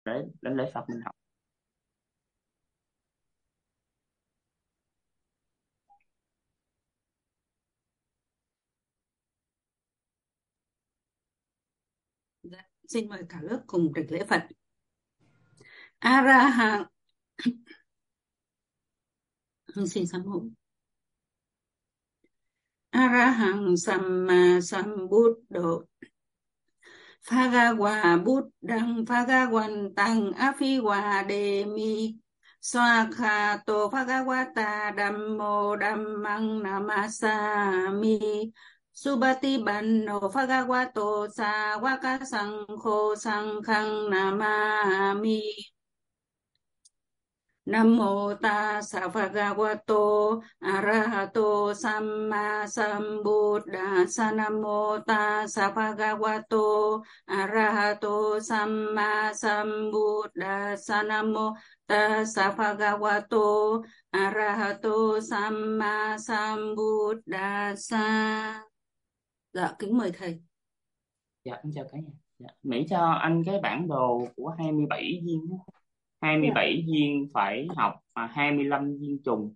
đến lễ Phật mình học. Dạ, xin mời cả lớp cùng đảnh lễ Phật. A ra hạng. Xin sám hối. A ra hạng samma sambuddho. Phagawa buddhang phagawantang afiwademi. Swakhato phagawata dhammo dhammang namasami. Subati banno phagawato sawaka sangkho sanghang namami. Namo tassa bhagavato arahato samma sambuddhassa. Namo tassa bhagavato arahato samma sambuddhassa. Namo tassa bhagavato arahato samma sambuddhassa. Dạ kính mời thầy. Dạ, em chào cả nhà. Dạ. Mỹ cho anh cái bản đồ của 27 viên á. Dạ. 27 viên phải học và 25 viên trùng.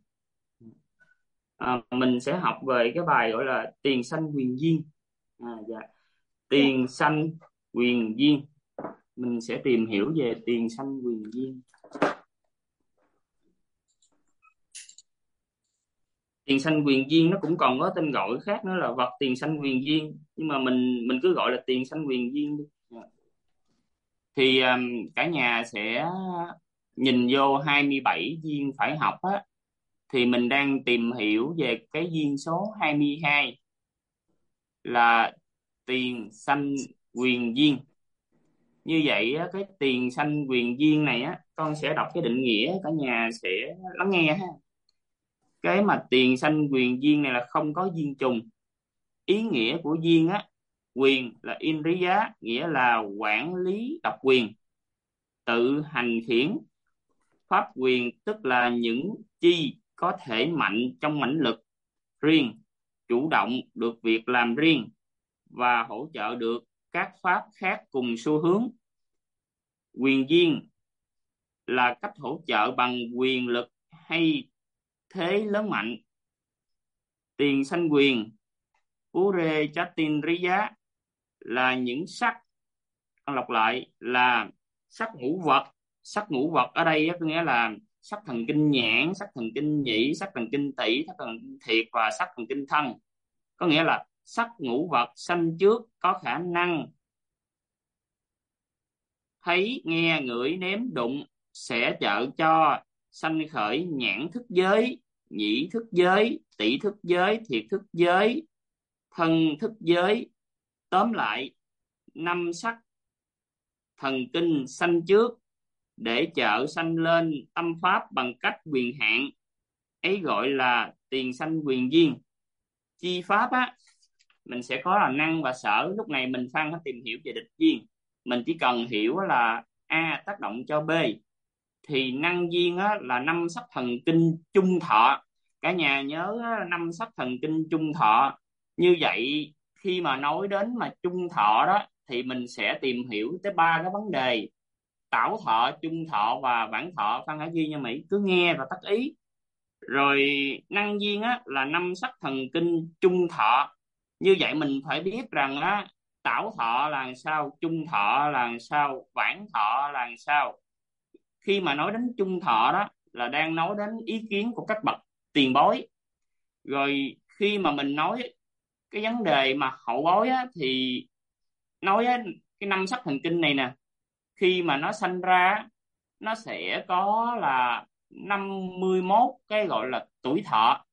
Mình sẽ học về cái bài gọi là tiền sanh quyền duyên. Dạ. Dạ. Tiền sanh quyền duyên. Mình sẽ tìm hiểu về tiền sanh quyền duyên. Tiền sanh quyền duyên nó cũng còn có tên gọi khác nữa là vật tiền sanh quyền duyên, nhưng mà mình cứ gọi là tiền sanh quyền duyên đi. Dạ. Thì cả nhà sẽ nhìn vô 27 viên phải học á, thì mình đang tìm hiểu về cái viên số 22 là tiền sanh quyền duyên. Như vậy á, cái tiền sanh quyền duyên này á, con sẽ đọc cái định nghĩa, cả nhà sẽ lắng nghe ha. Cái mà tiền sanh quyền duyên này là không có duyên trùng. Ý nghĩa của duyên á, quyền là indriya, nghĩa là quản lý độc quyền, tự hành khiển. Pháp quyền tức là những chi có thể mạnh trong mãnh lực riêng, chủ động được việc làm riêng và hỗ trợ được các pháp khác cùng xu hướng. Quyền duyên là cách hỗ trợ bằng quyền lực hay thế lớn mạnh. Tiền sanh quyền Pure Chatinriya là những sắc, con đọc lại là sắc ngũ vật. Sắc ngũ vật ở đây có nghĩa là sắc thần kinh nhãn, sắc thần kinh nhĩ, sắc thần kinh tỷ, sắc thần kinh thiệt và sắc thần kinh thân. Có nghĩa là sắc ngũ vật sanh trước có khả năng thấy, nghe, ngửi, nếm, đụng, sẽ trợ cho sanh khởi nhãn thức giới, nhĩ thức giới, tỷ thức giới, thiệt thức giới, thân thức giới. Tóm lại, năm sắc thần kinh sanh trước để trợ sanh lên tâm pháp bằng cách quyền hạn, ấy gọi là tiền sanh quyền duyên. Chi pháp á, mình sẽ có là năng và sở. Lúc này mình phân tìm hiểu về địch duyên, mình chỉ cần hiểu là A tác động cho B, thì năng duyên á, là năm sắc thần kinh chung thọ. Cả nhà nhớ năm sắc thần kinh chung thọ. Như vậy khi mà nói đến mà chung thọ đó thì mình sẽ tìm hiểu tới ba cái vấn đề: tảo thọ, chung thọ và vãng thọ. Phan Hải Duy nha Mỹ, cứ nghe và tác ý. Rồi năng duyên á, là năm sắc thần kinh chung thọ. Như vậy mình phải biết rằng á, tảo thọ là sao, chung thọ là sao, vãng thọ là sao. Khi mà nói đến chung thọ đó là đang nói đến ý kiến của các bậc tiền bối. Rồi khi mà mình nói cái vấn đề mà hậu bối á, thì nói á, cái năm sắc thần kinh này nè, khi mà nó sanh ra nó sẽ có là 51 cái gọi là tuổi thọ.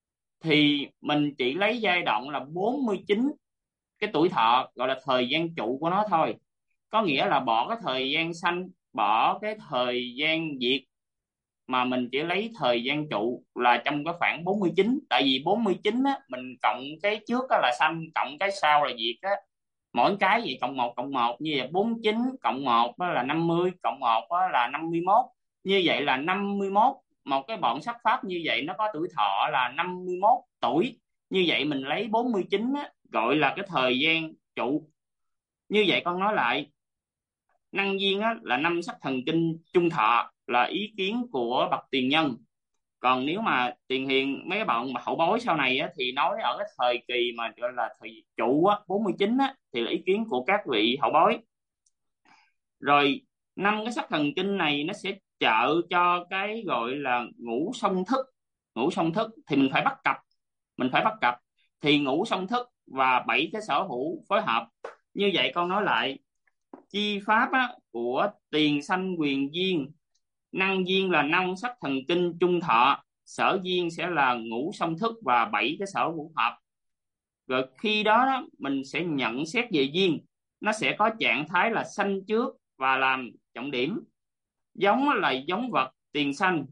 Thì mình chỉ lấy giai đoạn là 49 cái tuổi thọ gọi là thời gian trụ của nó thôi. Có nghĩa là bỏ cái thời gian sanh, bỏ cái thời gian diệt, mà mình chỉ lấy thời gian trụ là trong cái khoảng 49. Tại vì 49 á, mình cộng cái trước á là sanh, cộng cái sau là diệt á. Mỗi cái gì cộng một như vậy, 49 cộng một đó là 50, cộng một đó là 51. Như vậy là 51, một cái bọn sắc pháp như vậy nó có tuổi thọ là 51 tuổi. Như vậy mình lấy 49 á, gọi là cái thời gian trụ. Như vậy con nói lại, Năng duyên á, là năm sắc thần kinh trung thọ, là ý kiến của bậc tiền nhân. Còn nếu mà tiền hiền, mấy bạn mà hậu bối sau này á, thì nói ở cái thời kỳ mà gọi là thời trụ á, 49 á, thì là ý kiến của các vị hậu bối. Rồi năm cái sắc thần kinh này nó sẽ trợ cho cái gọi là ngũ song thức. Ngũ song thức thì mình phải bắt cặp thì ngũ song thức và 7 cái sở hữu phối hợp. Như vậy con nói lại, chi pháp á, của tiền sanh quyền duyên. Năng duyên là năm sắc thần kinh trung thọ, sở duyên sẽ là ngũ song thức và 7 cái sở hữu hợp. Rồi khi đó, mình sẽ nhận xét về duyên, nó sẽ có trạng thái là sanh trước và làm trọng điểm. Giống là giống vật tiền sanh,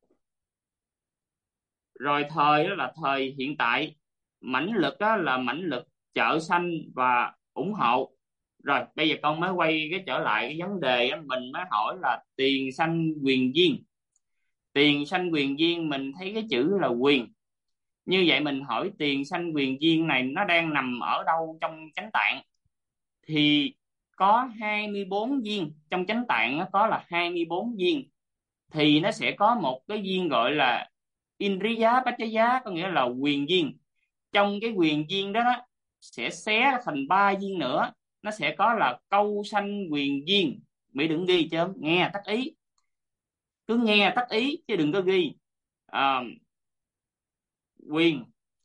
rồi thời đó là thời hiện tại, mãnh lực đó là mãnh lực trợ sanh và ủng hộ. Rồi bây giờ con mới quay cái trở lại cái vấn đề á, mình mới hỏi là tiền sanh quyền duyên. Tiền sanh quyền duyên, mình thấy cái chữ là quyền. Như vậy mình hỏi tiền sanh quyền duyên này nó đang nằm ở đâu trong chánh tạng? Thì có 24 duyên, trong chánh tạng nó có là 24 duyên. Thì nó sẽ có một cái duyên gọi là Indriya Paccaya, có nghĩa là quyền duyên. Trong cái quyền duyên đó, sẽ xé thành 3 duyên nữa, nó sẽ có là câu sanh quyền duyên. Mỹ đừng ghi chứ, nghe tắt ý, cứ nghe tắt ý chứ đừng có ghi. à, Quyền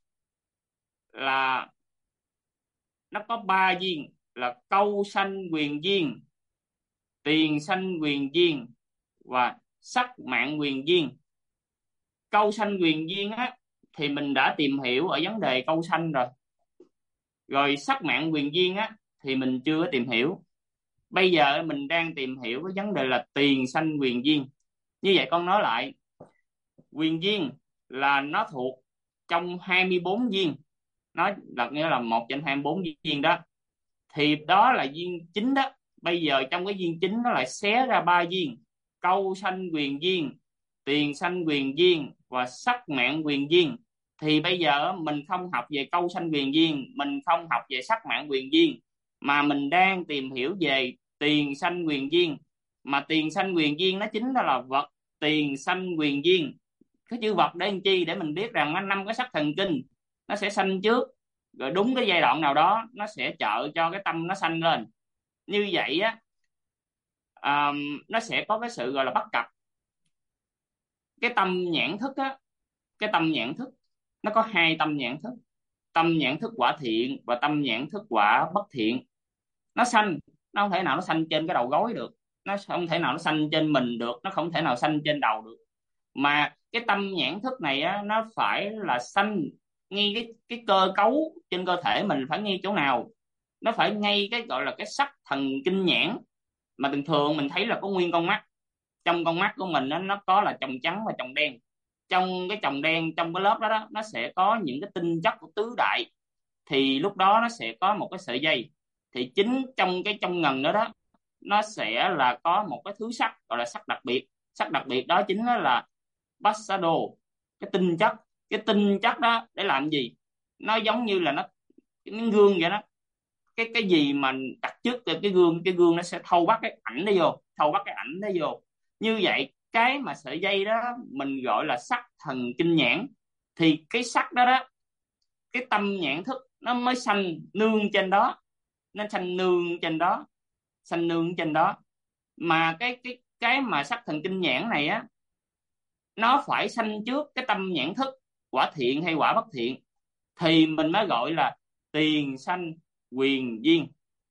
là nó có 3 duyên là câu sanh quyền duyên, tiền sanh quyền duyên và sắc mạng quyền duyên. Câu sanh quyền duyên á thì mình đã tìm hiểu ở vấn đề câu sanh rồi. Rồi sắc mạng quyền duyên á thì mình chưa có tìm hiểu. Bây giờ mình đang tìm hiểu cái vấn đề là tiền sanh quyền duyên. Như vậy con nói lại, quyền duyên là nó thuộc trong 24 duyên, nó là nghĩa là một trên 24 duyên đó, thì đó là duyên chính đó. Bây giờ trong cái duyên chính nó lại xé ra 3 duyên: câu sanh quyền duyên, tiền sanh quyền duyên và sắc mạng quyền duyên. Thì bây giờ mình không học về câu sanh quyền duyên, mình không học về sắc mạng quyền duyên, mà mình đang tìm hiểu về tiền sanh quyền duyên. Mà tiền sanh quyền duyên nó chính là vật tiền sanh quyền duyên. Cái chữ vật để làm chi? Để mình biết rằng nó 5 cái sắc thần kinh nó sẽ sanh trước, rồi đúng cái giai đoạn nào đó nó sẽ trợ cho cái tâm nó sanh lên. Như vậy á, nó sẽ có cái sự gọi là bắt cặp. Cái tâm nhãn thức á, cái tâm nhãn thức nó có 2 tâm nhãn thức: tâm nhãn thức quả thiện và tâm nhãn thức quả bất thiện. Nó sanh, nó không thể nào nó sanh trên cái đầu gối được, nó không thể nào nó sanh trên mình được, nó không thể nào sanh trên đầu được. Mà cái tâm nhãn thức này á, nó phải là sanh ngay cái cơ cấu trên cơ thể mình, phải ngay chỗ nào? Nó phải ngay cái gọi là cái sắc thần kinh nhãn. Mà thường thường mình thấy là có nguyên con mắt. Trong con mắt của mình nó có là chồng trắng và chồng đen. Trong cái chồng đen, trong cái lớp đó, nó sẽ có những cái tinh chất của tứ đại. Thì lúc đó nó sẽ có một cái sợi dây. Thì chính trong cái trong ngần đó, nó sẽ là có một cái thứ sắc gọi là sắc đặc biệt. Sắc đặc biệt đó chính là Passado, cái tinh chất. Cái tinh chất đó để làm gì? Nó giống như là nó cái miếng gương vậy đó. Cái gì mà đặt trước cái gương nó sẽ thâu bắt cái ảnh đó vô, thâu bắt cái ảnh đó vô. Như vậy cái mà sợi dây đó mình gọi là sắc thần kinh nhãn. Thì cái sắc đó, cái tâm nhãn thức nó mới sanh nương trên đó, nó sanh nương trên đó, sanh nương trên đó. Mà cái mà sắc thần kinh nhãn này á, nó phải sanh trước cái tâm nhãn thức quả thiện hay quả bất thiện, thì mình mới gọi là tiền sanh quyền duyên.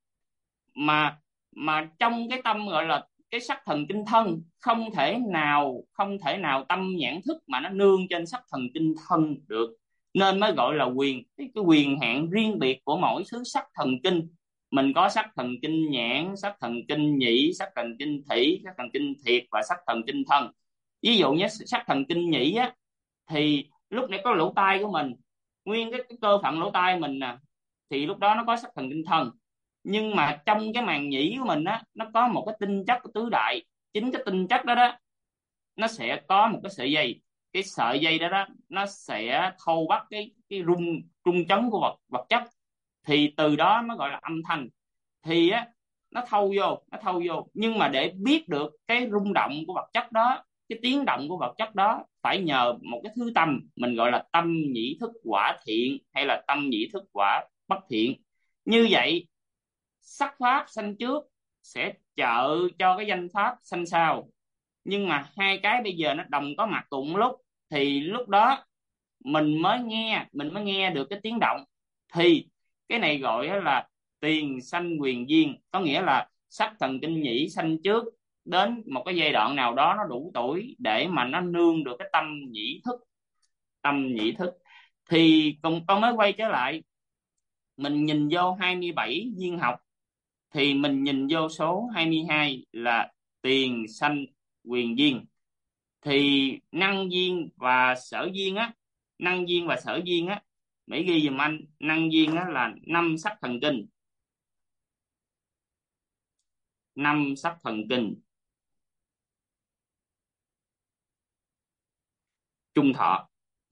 Mà trong cái tâm gọi là cái sắc thần kinh thân, không thể nào tâm nhãn thức mà nó nương trên sắc thần kinh thân được, nên mới gọi là quyền. Cái quyền hạn riêng biệt của mỗi thứ sắc thần kinh. Mình có sắc thần kinh nhãn, sắc thần kinh nhĩ, sắc thần kinh thủy, sắc thần kinh thiệt và sắc thần kinh thân. Ví dụ như sắc thần kinh nhĩ á, thì lúc này có lỗ tai của mình, nguyên cái cơ phận lỗ tai mình nè, thì lúc đó nó có sắc thần kinh thân. Nhưng mà trong cái màng nhĩ của mình á, nó có một cái tinh chất của tứ đại. Chính cái tinh chất đó nó sẽ có một cái sợi dây. Cái sợi dây đó nó sẽ thâu bắt cái rung chấn của vật chất. Thì từ đó nó gọi là âm thanh. Thì á, nó thâu vô, nhưng mà để biết được cái rung động của vật chất đó, cái tiếng động của vật chất đó, phải nhờ một cái thứ tâm mình gọi là tâm nhĩ thức quả thiện hay là tâm nhĩ thức quả bất thiện. Như vậy sắc pháp sanh trước sẽ trợ cho cái danh pháp sanh sau, nhưng mà hai cái bây giờ nó đồng có mặt cùng một lúc, thì lúc đó mình mới nghe được cái tiếng động. Thì cái này gọi là tiền sanh quyền duyên, có nghĩa là sắc thần kinh nhĩ sanh trước, đến một cái giai đoạn nào đó nó đủ tuổi để mà nó nương được cái tâm nhĩ thức. Thì con mới quay trở lại, mình nhìn vô 27 duyên học, thì mình nhìn vô số 22 là tiền sanh quyền duyên. Thì năng duyên và sở duyên á, năng duyên và sở duyên á, Mỹ ghi giùm anh, năng duyên á là năm sắc thần kinh, năm sắc thần kinh trung thọ,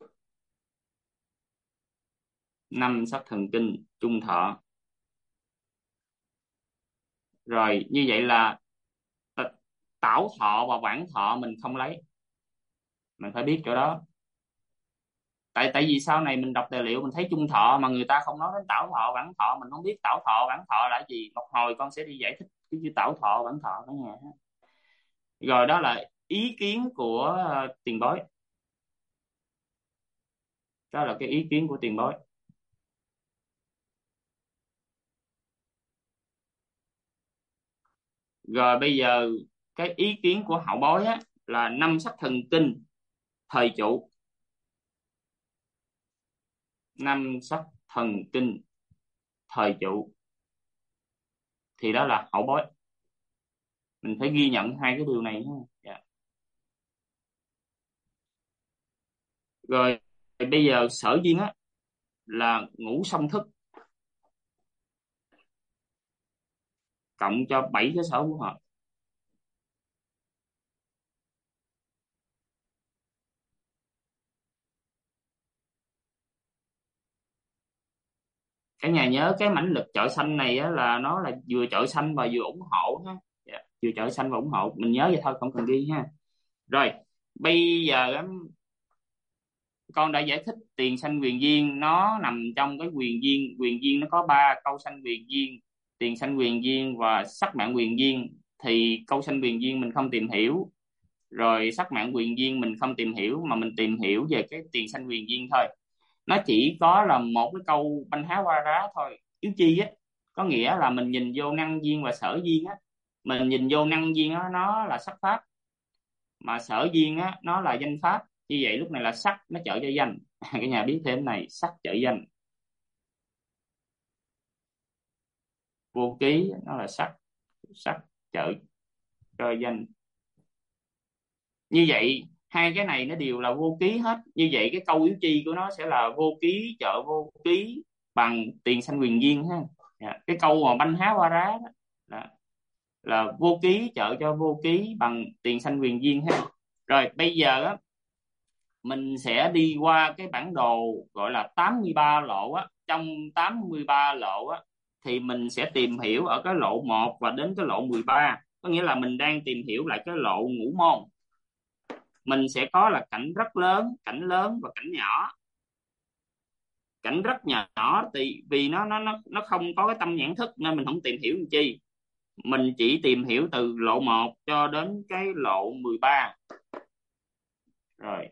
năm sắc thần kinh trung thọ. Rồi như vậy là tảo thọ và quản thọ mình không lấy, mình phải biết chỗ đó. Tại tại vì sau này mình đọc tài liệu mình thấy trung thọ mà người ta không nói đến tảo thọ quản thọ, mình không biết tảo thọ quản thọ là gì. Một hồi con sẽ đi giải thích cái chữ tảo thọ quản thọ cả nhà. Rồi đó là ý kiến của tiền bối, đó là cái ý kiến của tiền bối. Rồi bây giờ cái ý kiến của hậu bối á là năm sắc thần kinh thời trụ, năm sắc thần kinh thời trụ, thì đó là hậu bối, mình phải ghi nhận hai cái điều này nhé. Dạ. Rồi bây giờ sở duyên á là ngũ song thức cộng cho 7 cái sở của họ. Cả nhà nhớ cái mãnh lực trợ sanh này á, là nó là vừa trợ sanh và vừa ủng hộ ha. Dạ, vừa trợ sanh và ủng hộ, mình nhớ vậy thôi không cần ghi ha. Rồi bây giờ á, con đã giải thích tiền sanh quyền duyên nó nằm trong cái quyền duyên nó có ba câu sanh quyền duyên, tiền sanh quyền duyên và sắc mạng quyền duyên. Thì câu sanh quyền duyên mình không tìm hiểu, rồi sắc mạng quyền duyên mình không tìm hiểu, mà mình tìm hiểu về cái tiền sanh quyền duyên thôi. Nó chỉ có là một cái câu banh há qua rá thôi, yếu chi á, có nghĩa là mình nhìn vô năng duyên và sở duyên á. Mình nhìn vô năng duyên á nó là sắc pháp, mà sở duyên á nó là danh pháp. Như vậy lúc này là sắc nó trợ cho danh. Cái nhà biết thêm này, sắc trợ danh, vô ký nó là sắc, sắc trợ cho danh. Như vậy hai cái này nó đều là vô ký hết, như vậy cái câu yếu chi của nó sẽ là vô ký trợ vô ký bằng tiền sanh quyền duyên ha. Dạ. Cái câu mà banh há qua rá đó là vô ký trợ cho vô ký bằng tiền sanh quyền duyên ha. Rồi bây giờ á, mình sẽ đi qua cái bản đồ gọi là 83 lộ á. Trong 83 lộ á thì mình sẽ tìm hiểu ở cái lộ 1 và đến cái lộ 13, có nghĩa là mình đang tìm hiểu lại cái lộ ngũ môn. Mình sẽ có là cảnh lớn và cảnh nhỏ. Cảnh rất nhỏ thì vì nó không có cái tâm nhãn thức nên mình không tìm hiểu làm chi. Mình chỉ tìm hiểu từ lộ 1 cho đến cái lộ 13. Rồi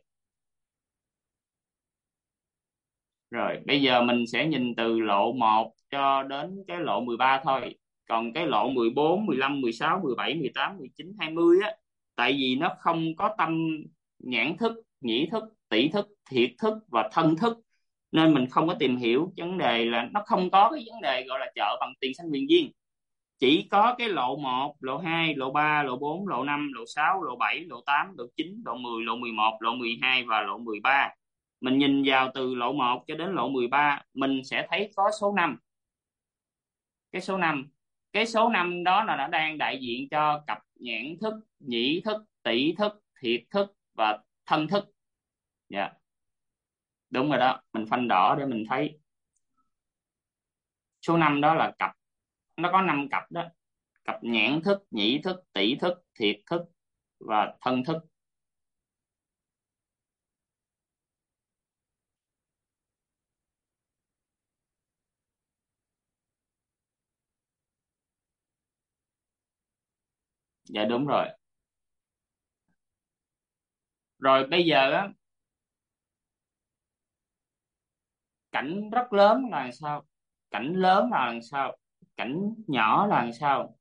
Rồi, bây giờ mình sẽ nhìn từ lộ 1 cho đến cái lộ 13 thôi. Còn cái lộ 14, 15, 16, 17, 18, 19, 20 á, tại vì nó không có tâm nhãn thức, nhĩ thức, tỷ thức, thiệt thức và thân thức, nên mình không có tìm hiểu vấn đề, là nó không có cái vấn đề gọi là trợ bằng tiền sanh quyền duyên. Chỉ có cái lộ 1, lộ 2, lộ 3, lộ 4, lộ 5, lộ 6, lộ 7, lộ 8, lộ 9, lộ 10, lộ 11, lộ 12 và lộ 13. Mình nhìn vào từ lộ 1 cho đến lộ 13, mình sẽ thấy có số 5. Cái số 5 đó là nó đang đại diện cho cặp nhãn thức, nhĩ thức, tỷ thức, thiệt thức và thân thức. Dạ, đúng rồi đó, mình phanh đỏ để mình thấy. Số 5 đó là cặp, nó có 5 cặp đó. cặp nhãn thức, nhĩ thức, tỷ thức, thiệt thức và thân thức. Dạ đúng rồi. Rồi bây giờ á, cảnh rất lớn là làm sao, cảnh lớn là làm sao, cảnh nhỏ là làm sao?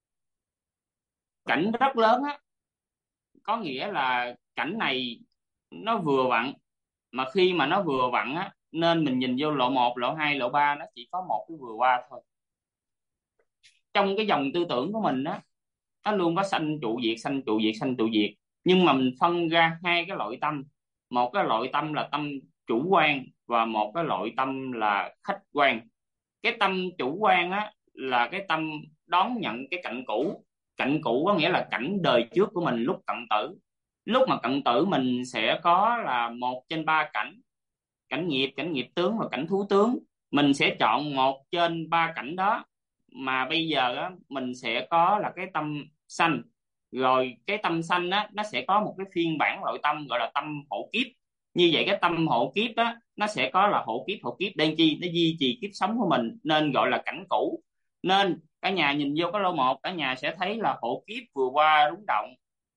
Cảnh rất lớn á có nghĩa là cảnh này nó vừa vặn, mà khi mà nó vừa vặn á nên mình nhìn vô lộ một, lộ hai, lộ ba nó chỉ có một cái vừa qua thôi. Trong cái dòng tư tưởng của mình á, nó luôn có sanh trụ diệt, sanh trụ diệt, sanh trụ diệt, nhưng mà mình phân ra hai cái loại tâm. Một cái loại tâm là tâm chủ quan, và một cái loại tâm là khách quan. Cái tâm chủ quan á là cái tâm đón nhận cái cảnh cũ. Cảnh cũ có nghĩa là cảnh đời trước của mình lúc cận tử. Lúc mà cận tử mình sẽ có là một trên ba cảnh: cảnh nghiệp, cảnh nghiệp tướng và cảnh thú tướng. Mình sẽ chọn một trên ba cảnh đó, mà bây giờ á, mình sẽ có là cái tâm sanh. Rồi cái tâm sanh á nó sẽ có một cái phiên bản nội tâm gọi là tâm hộ kiếp. Như vậy cái tâm hộ kiếp á nó sẽ có là hộ kiếp, hộ kiếp đang chi, nó duy trì kiếp sống của mình nên gọi là cảnh cũ. Nên cả nhà nhìn vô cái lô một, cả nhà sẽ thấy là hộ kiếp vừa qua rúng động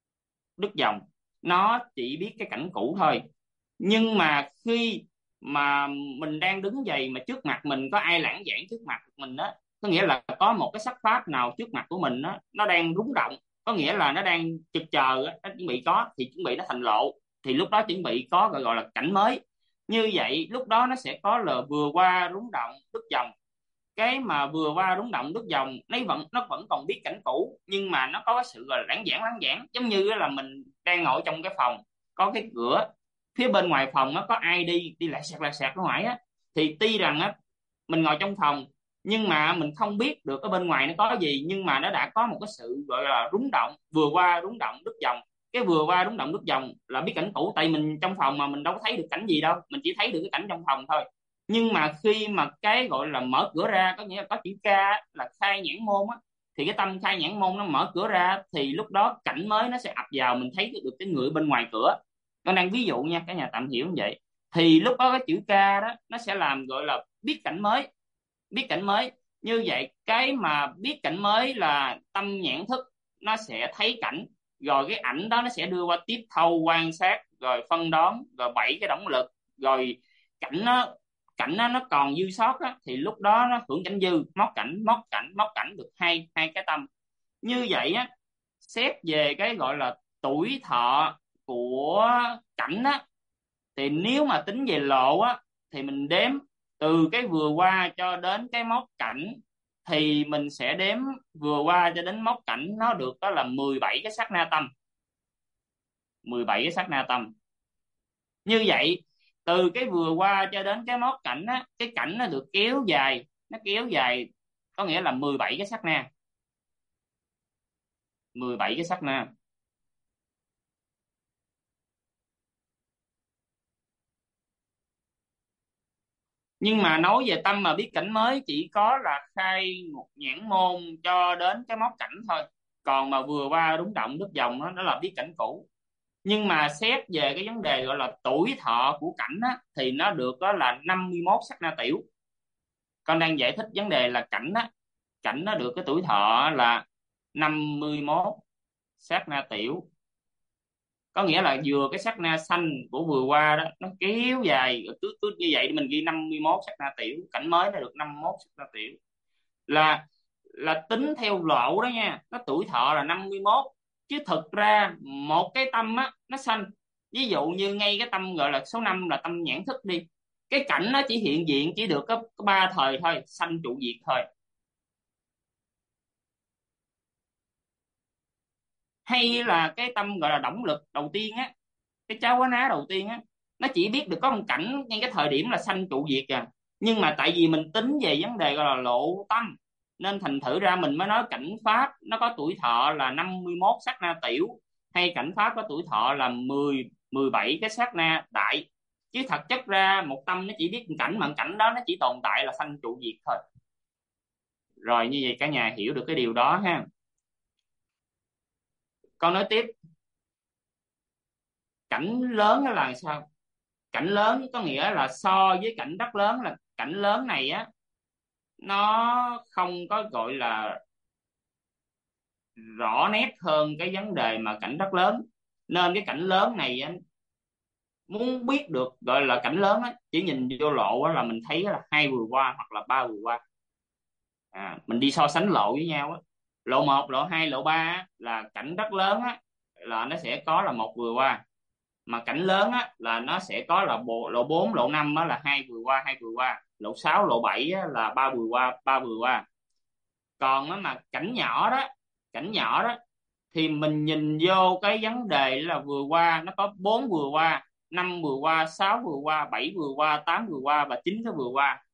đứt dòng, nó chỉ biết cái cảnh cũ thôi. Nhưng mà khi mà mình đang đứng dậy mà trước mặt mình có ai lãng vảng trước mặt mình á, có nghĩa là có một cái sắc pháp nào trước mặt của mình á nó đang rúng động, có nghĩa là nó đang chực chờ á, nó chuẩn bị có thì chuẩn bị nó thành lộ, thì lúc đó chuẩn bị có gọi là cảnh mới. Như vậy lúc đó nó sẽ có là vừa qua rúng động đứt dòng. Cái mà vừa qua rúng động đứt dòng nó vẫn còn biết cảnh cũ, nhưng mà nó có cái sự gọi là lãng giảng, giống như là mình đang ngồi trong cái phòng, có cái cửa phía bên ngoài phòng nó có ai đi đi lại sạc ở ngoài á, thì tuy rằng á mình ngồi trong phòng nhưng mà mình không biết được ở bên ngoài nó có gì, nhưng mà nó đã có một cái sự gọi là rúng động, vừa qua rúng động đứt dòng. Cái vừa qua rúng động đứt dòng là biết cảnh cũ, tại mình trong phòng mà mình đâu có thấy được cảnh gì đâu, mình chỉ thấy được cái cảnh trong phòng thôi. Nhưng mà khi mà cái gọi là mở cửa ra, có nghĩa là có chữ K là khai nhãn môn á, thì cái tâm khai nhãn môn nó mở cửa ra thì lúc đó cảnh mới nó sẽ ập vào, mình thấy được cái người bên ngoài cửa. Con đang ví dụ nha, cả nhà tạm hiểu như vậy. Thì lúc đó cái chữ K đó nó sẽ làm gọi là biết cảnh mới. Biết cảnh mới như vậy, cái mà biết cảnh mới là tâm nhãn thức, nó sẽ thấy cảnh, rồi cái ảnh đó nó sẽ đưa qua tiếp thâu quan sát, rồi phân đoán, rồi bảy cái động lực, rồi cảnh nó cảnh nó còn dư sót á, thì lúc đó nó hưởng cảnh dư, móc cảnh, móc cảnh, móc cảnh, được hai hai cái tâm. Như vậy á, xét về cái gọi là tuổi thọ của cảnh á, thì nếu mà tính về lộ á thì mình đếm từ cái vừa qua cho đến cái móc cảnh, thì mình sẽ đếm vừa qua cho đến móc cảnh nó được đó là 17 cái sát na tâm. 17 cái sát na tâm. Như vậy từ cái vừa qua cho đến cái móc cảnh á, cái cảnh nó được kéo dài, nó kéo dài có nghĩa là 17 cái sát na. 17 cái sát na. Nhưng mà nói về tâm mà biết cảnh mới chỉ có là khai một nhãn môn cho đến cái móc cảnh thôi. Còn mà vừa qua rúng động đứt dòng đó, đó là biết cảnh cũ. Nhưng mà xét về cái vấn đề gọi là tuổi thọ của cảnh á, thì nó được đó là 51 sát na tiểu. Con đang giải thích vấn đề là cảnh á, cảnh nó được cái tuổi thọ là 51 sát na tiểu. Có nghĩa là vừa cái sát na xanh của vừa qua đó nó kéo dài cứ như vậy, mình ghi 51 sát na tiểu, cảnh mới nó được 51 sát na tiểu. Là tính theo lộ đó nha, nó tuổi thọ là 51. Chứ thực ra một cái tâm á nó sanh, ví dụ như ngay cái tâm gọi là số 5 là tâm nhãn thức đi, cái cảnh nó chỉ hiện diện chỉ được có 3 thời thôi, sanh trụ diệt thôi. Hay là cái tâm gọi là động lực đầu tiên á, cái cháo quá ná đầu tiên á, nó chỉ biết được có một cảnh ngay cái thời điểm là sanh trụ diệt à. Nhưng mà tại vì mình tính về vấn đề gọi là lộ tâm, nên thành thử ra mình mới nói cảnh pháp nó có tuổi thọ là 51 sát na tiểu, hay cảnh pháp có tuổi thọ là 17 cái sát na đại. Chứ thật chất ra một tâm nó chỉ biết một cảnh, mà cảnh đó nó chỉ tồn tại là sanh trụ diệt thôi. Rồi như vậy cả nhà hiểu được cái điều đó ha. Con nói tiếp. Cảnh lớn là sao? Cảnh lớn có nghĩa là so với cảnh rất lớn, là cảnh lớn này á nó không có gọi là rõ nét hơn cái vấn đề mà cảnh rất lớn. Nên cái cảnh lớn này á, muốn biết được gọi là cảnh lớn á, chỉ nhìn vô lộ á là mình thấy là 2 vừa qua hoặc là 3 vừa qua. Mình đi so sánh lộ với nhau á, lộ 1, lộ 2, lộ 3 á, là cảnh rất lớn á là nó sẽ có là 1 vừa qua. Mà cảnh lớn á là nó sẽ có là lộ 4, lộ 5 á là 2 vừa qua, 2 vừa qua, lộ 6, lộ 7 á là 3 vừa qua, 3 vừa qua. Còn á mà cảnh nhỏ đó thì mình nhìn vô cái vấn đề là vừa qua nó có 4 vừa qua, 5 vừa qua, 6 vừa qua, 7 vừa qua, 8 vừa qua và 9 cái vừa qua.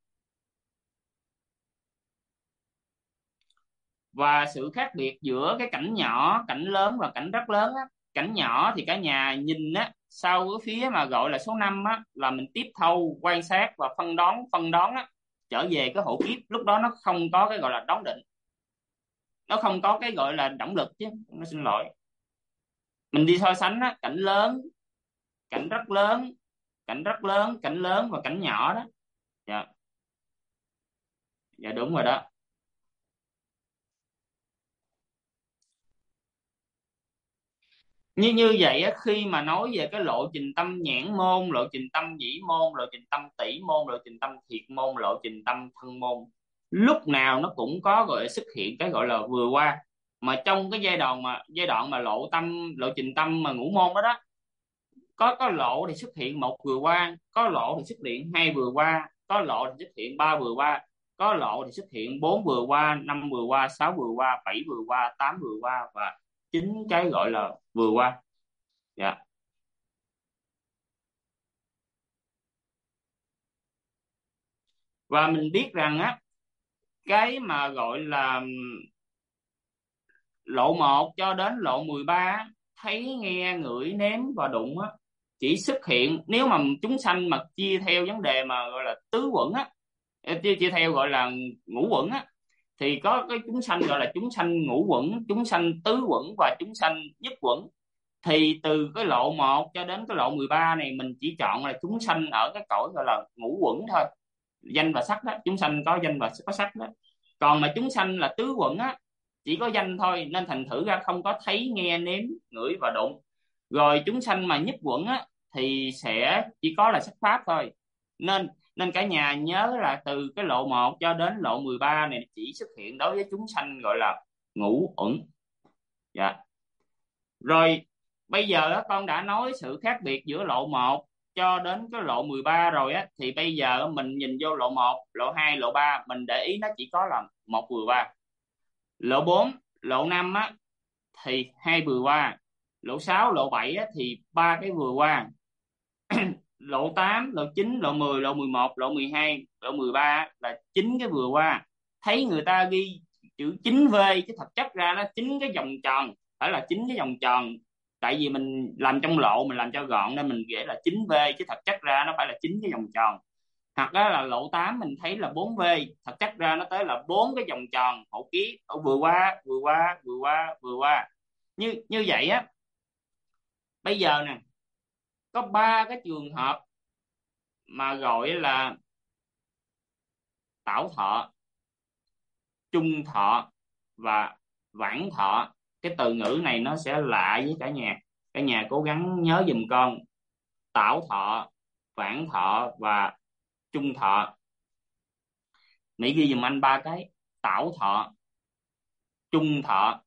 Và sự khác biệt giữa cái cảnh nhỏ, cảnh lớn và cảnh rất lớn á, cảnh nhỏ thì cả nhà nhìn á, sau cái phía mà gọi là số 5 á là mình tiếp thâu quan sát và phân đoán á, trở về cái hộ kiếp. Lúc đó nó không có cái gọi là đoán định, nó không có cái gọi là động lực chứ, nó xin lỗi. Mình đi so sánh á, cảnh lớn, cảnh rất lớn, cảnh rất lớn, cảnh lớn và cảnh nhỏ đó. Dạ, dạ đúng rồi đó. Như vậy á, khi mà nói về cái lộ trình tâm nhãn môn, lộ trình tâm nhĩ môn, lộ trình tâm tỷ môn, lộ trình tâm thiệt môn, lộ trình tâm thân môn, lúc nào nó cũng có gọi là xuất hiện cái gọi là vừa qua. Mà trong cái giai đoạn mà lộ trình tâm mà ngũ môn đó đó, có lộ thì xuất hiện 1 vừa qua, có lộ thì xuất hiện 2 vừa qua, có lộ thì xuất hiện 3 vừa qua, có lộ thì xuất hiện 4 vừa qua, 5 vừa qua, 6 vừa qua, 7 vừa qua, 8 vừa qua và 9 cái gọi là vừa qua. Dạ. Và mình biết rằng á, cái mà gọi là lộ 1 cho đến lộ 13 á, thấy nghe ngửi nếm và đụng á, chỉ xuất hiện nếu mà chúng sanh mà chia theo vấn đề mà gọi là tứ quẩn á, chia theo gọi là ngũ quẩn á, thì có cái chúng sanh gọi là chúng sanh ngũ quẩn, chúng sanh tứ quẩn và chúng sanh nhất quẩn. Thì từ cái lộ 1 cho đến cái lộ 13 này mình chỉ chọn là chúng sanh ở cái cõi gọi là ngũ quẩn thôi, danh và sắc đó, chúng sanh có danh và có sắc đó. Còn mà chúng sanh là tứ quẩn á, chỉ có danh thôi, nên thành thử ra không có thấy nghe nếm ngửi và đụng. Rồi chúng sanh mà nhất quẩn á thì sẽ chỉ có là sắc pháp thôi. Nên nên cả nhà nhớ là từ cái lộ 1 cho đến lộ 13 này chỉ xuất hiện đối với chúng sanh gọi là ngũ uẩn. Dạ. Rồi bây giờ á, con đã nói sự khác biệt giữa lộ 1 cho đến cái lộ 13 rồi á, thì bây giờ mình nhìn vô lộ 1, lộ 2, lộ 3, mình để ý nó chỉ có là 1 vừa qua. Lộ 4, lộ 5 á thì 2 vừa qua. Lộ 6, lộ 7 á thì 3 cái vừa qua. Lộ 8, lộ 9, lộ 10, lộ 11, lộ 12, lộ 13 á, là 9 cái vừa qua. Thấy người ta ghi chữ 9V chứ thật chất ra nó 9 cái vòng tròn, phải là 9 cái vòng tròn. Tại vì mình làm trong lộ mình làm cho gọn nên mình vẽ là 9V, chứ thật chất ra nó phải là 9 cái vòng tròn. Hoặc đó là lộ 8 mình thấy là 4V, thật chất ra nó tới là 4 cái vòng tròn hộ ký vừa qua, vừa qua, vừa qua, vừa qua. Như vậy á, bây giờ nè, có 3 cái trường hợp mà gọi là tảo thọ, chung thọ và vãng thọ. Cái từ ngữ này nó sẽ lạ với cả nhà, cả nhà cố gắng nhớ giùm con. Tảo thọ, vãng thọ và chung thọ. Mỹ ghi giùm anh 3 cái: tảo thọ, chung thọ,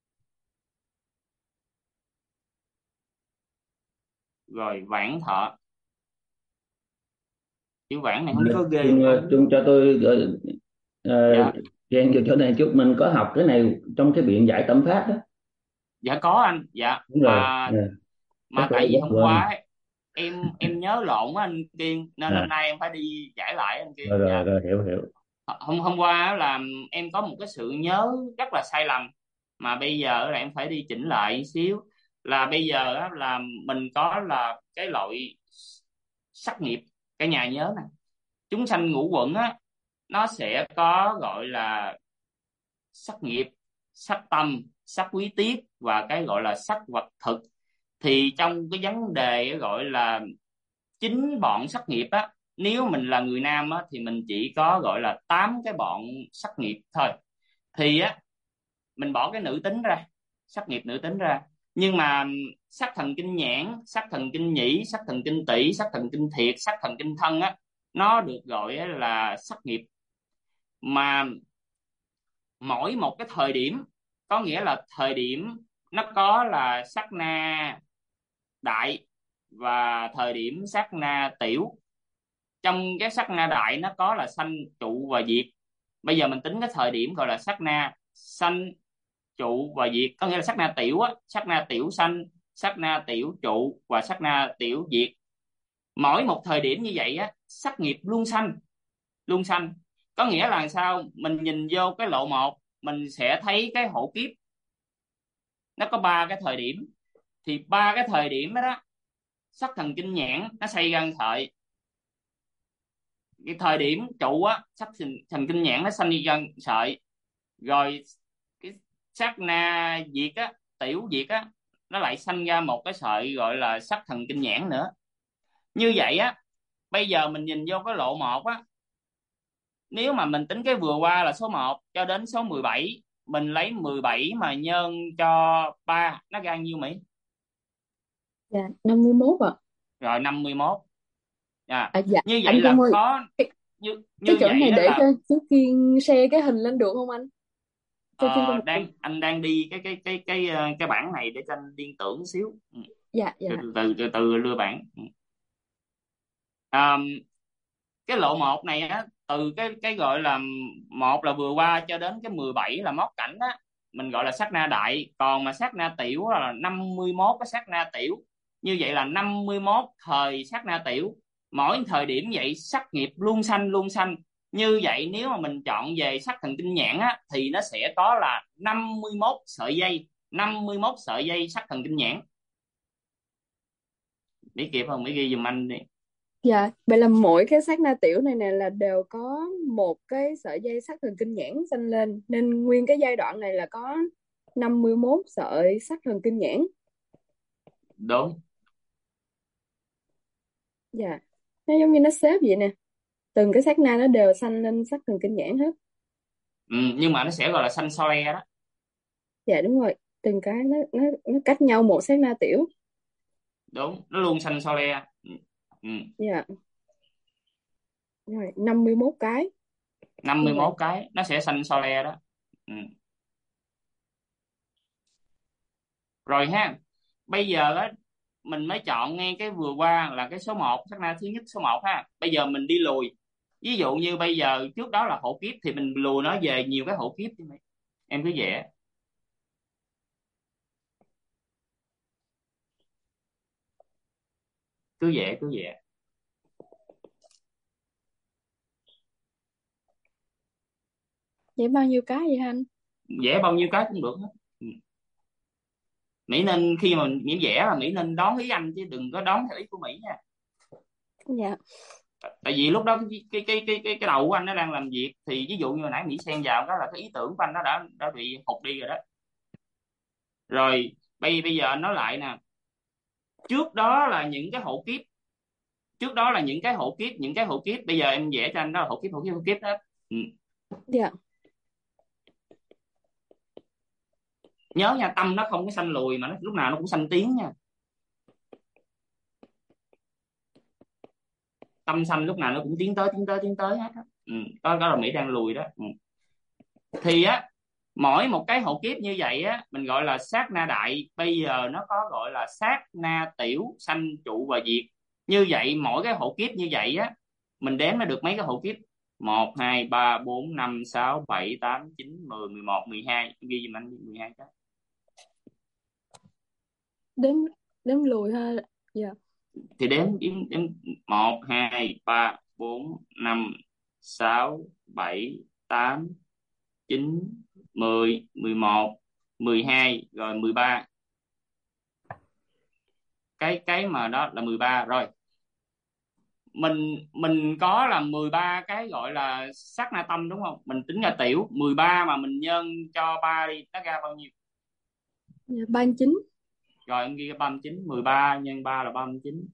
rồi vãng thọ. Chữ vãng này không có ghê Chung, không? chung cho tôi Dạ. chen vô chỗ này chút, mình có học cái này trong cái biện giải tâm pháp đó. Dạ có anh. Dạ Đúng rồi. mà Nè, chắc là tại vì rất hôm quên. qua ấy, em nhớ lộn á anh Kiên, nên À, hôm nay em phải đi giải lại anh rồi Kiên. rồi Dạ. rồi, hiểu hiểu. hôm hôm qua á là em có một cái sự nhớ rất là sai lầm, mà bây giờ là em phải đi chỉnh lại xíu. Là bây giờ á, là mình có là cái loại sắc nghiệp. Cả nhà nhớ nè, chúng sanh ngũ quẩn á, nó sẽ có gọi là sắc nghiệp, sắc tâm, sắc quý tiết và cái gọi là sắc vật thực. Thì trong cái vấn đề gọi là chính bọn sắc nghiệp á, nếu mình là người nam á thì mình chỉ có gọi là 8 cái bọn sắc nghiệp thôi. Thì á mình bỏ cái nữ tính ra, sắc nghiệp nữ tính ra, nhưng mà sắc thần kinh nhãn, sắc thần kinh nhĩ, sắc thần kinh tỵ, sắc thần kinh thiệt, sắc thần kinh thân á, nó được gọi là sắc nghiệp. Mà mỗi một cái thời điểm, có nghĩa là thời điểm nó có là sát na đại và thời điểm sát na tiểu. Trong cái sát na đại nó có là sanh trụ và diệt. Bây giờ mình tính cái thời điểm gọi là sát na sanh trụ và diệt, có nghĩa là sát na tiểu á, sát na tiểu sanh, sát na tiểu trụ và sát na tiểu diệt. Mỗi một thời điểm như vậy á, sắc nghiệp luôn sanh, luôn sanh. Có nghĩa là sao? Mình nhìn vô cái lộ một, mình sẽ thấy cái hộ kiếp nó có ba cái thời điểm. Thì ba cái thời điểm đó, sắc thần kinh nhãn nó xây ra sợi. Cái thời điểm trụ á, sắc thần kinh nhãn nó sanh ra sợi. Rồi cái sát na diệt á, tiểu diệt á, nó lại sanh ra một cái sợi gọi là sắc thần kinh nhãn nữa. Như vậy á, bây giờ mình nhìn vô cái lộ một á, nếu mà mình tính cái vừa qua là số 1 cho đến số 17, mình lấy 17 mà nhân cho 3 nó ra nhiêu Mỹ? Dạ 51 ạ. Rồi 51. Dạ Như anh vậy là Trung ơi, có cái, như cái như chỗ vậy này á để cho là chú Kiên share cái hình lên được không anh? Cho Kiên coi một đang anh đang đi cái bảng này để cho anh liên tưởng xíu. Dạ Từ từ đưa bảng. À, cái lộ một này á, từ cái gọi là một là vừa qua cho đến cái 17 là móc cảnh á, mình gọi là sát na đại. Còn mà sát na tiểu là 51 cái sát na tiểu. Như vậy là 51 thời sát na tiểu. Mỗi thời điểm vậy sắc nghiệp luôn sanh, luôn sanh. Như vậy nếu mà mình chọn về sắc thần kinh nhãn á, thì nó sẽ có là 51 sợi dây, 51 sợi dây sắc thần kinh nhãn. Mỹ kịp không? Mỹ ghi giùm anh đi. Dạ, vậy là mỗi cái sát na tiểu này nè là đều có một cái sợi dây sắc thần kinh nhãn xanh lên, nên nguyên cái giai đoạn này là có 51 sợi sắc thần kinh nhãn. Đúng. Dạ, nó giống như nó xếp vậy nè, từng cái sát na nó đều xanh lên sắc thần kinh nhãn hết. Nhưng mà nó sẽ gọi là xanh so le đó. Dạ đúng rồi, từng cái nó cách nhau một sát na tiểu. Đúng, nó luôn xanh so le. Dạ, rồi 51 cái. 51 cái nó sẽ xanh so le đó. Rồi ha, bây giờ á mình mới chọn ngay cái vừa qua là cái số 1, sát na thứ nhất số 1 ha. Bây giờ mình đi lùi. Ví dụ như bây giờ trước đó là hộ kiếp thì mình lùi nó về nhiều cái hộ kiếp. Em cứ vẽ. Cứ vẽ, cứ vẽ. Vậy bao nhiêu cái vậy anh? Vẽ bao nhiêu cái cũng được hết. Mỹ nên khi mà Mỹ vẽ là Mỹ nên đón ý anh chứ đừng có đón theo ý của Mỹ nha. Dạ. Tại vì lúc đó cái đầu của anh nó đang làm việc, thì ví dụ như hồi nãy Mỹ xen vào đó là cái ý tưởng của anh nó đã bị hụt đi rồi đó. Rồi bây giờ anh nói lại nè, trước đó là những cái hộ kiếp, trước đó là những cái hộ kiếp, những cái hộ kiếp, bây giờ em vẽ cho anh đó là hộ kiếp, hộ kiếp, hộ kiếp hết. Dạ. Nhớ nha, tâm nó không có sanh lùi mà nó lúc nào nó cũng sanh tiến nha. Tâm sanh lúc nào nó cũng tiến tới, tiến tới, tiến tới hết. Đó là Mỹ đang lùi đó. Thì á mỗi một cái hộ kiếp như vậy á mình gọi là sát na đại. Bây giờ nó có gọi là sát na tiểu, sanh trụ và diệt. Như vậy mỗi cái hộ kiếp như vậy á mình đếm nó được mấy cái hộ kiếp? 1 2 3 4 5 6 7 8 9 10 11 12. Em ghi giùm anh 12 cái. Đếm lùi ha. Dạ. Thì đếm 1 2 3 4 5 6 7 8 9 10 11 12 rồi 13. Cái mà đó là 13 rồi. Mình có là 13 cái gọi là sát na tâm đúng không? Mình tính ra tiểu 13 mà mình nhân cho 3 đi nó ra bao nhiêu? Dạ, 39. Rồi em ghi 39, 13 nhân 3 là 39.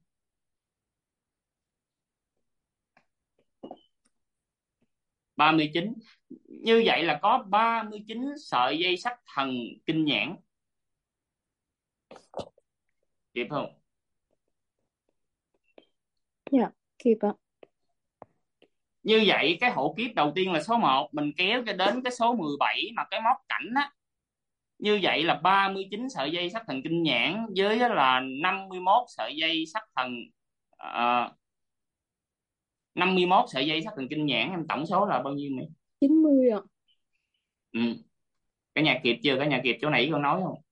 39. Như vậy là có 39 sợi dây sắt thần kinh nhãn. Kịp không? Dạ, kịp ạ. Như vậy cái hộ kiếp đầu tiên là số 1, mình kéo cho đến cái số 17 mà cái móc cảnh á. Như vậy là 39 sợi dây sắt thần kinh nhãn với là 51 sợi dây sắt thần 51 sợi dây sắt thần kinh nhãn, em tổng số là bao nhiêu mày? 90 ạ. Ừ. Cả nhà kịp chưa? Cả nhà kịp chỗ nãy con nói không?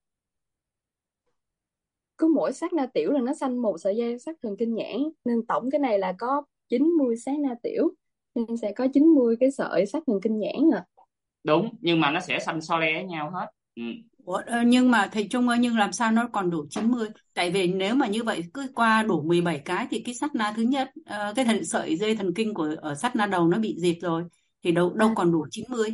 Cứ mỗi sát na tiểu là nó sanh một sợi dây sắt thần kinh nhãn, nên tổng cái này là có 90 sát na tiểu, nên sẽ có 90 cái sợi sắt thần kinh nhãn ạ. Đúng, nhưng mà nó sẽ xanh so le với nhau hết. Ừ. Nhưng mà thầy Trung ơi, nhưng làm sao nó còn đủ 90? Tại vì nếu mà như vậy cứ qua đủ 17 cái thì cái sát na thứ nhất, cái sợi dây thần kinh của ở sát na đầu nó bị diệt rồi thì đâu đâu còn đủ 90.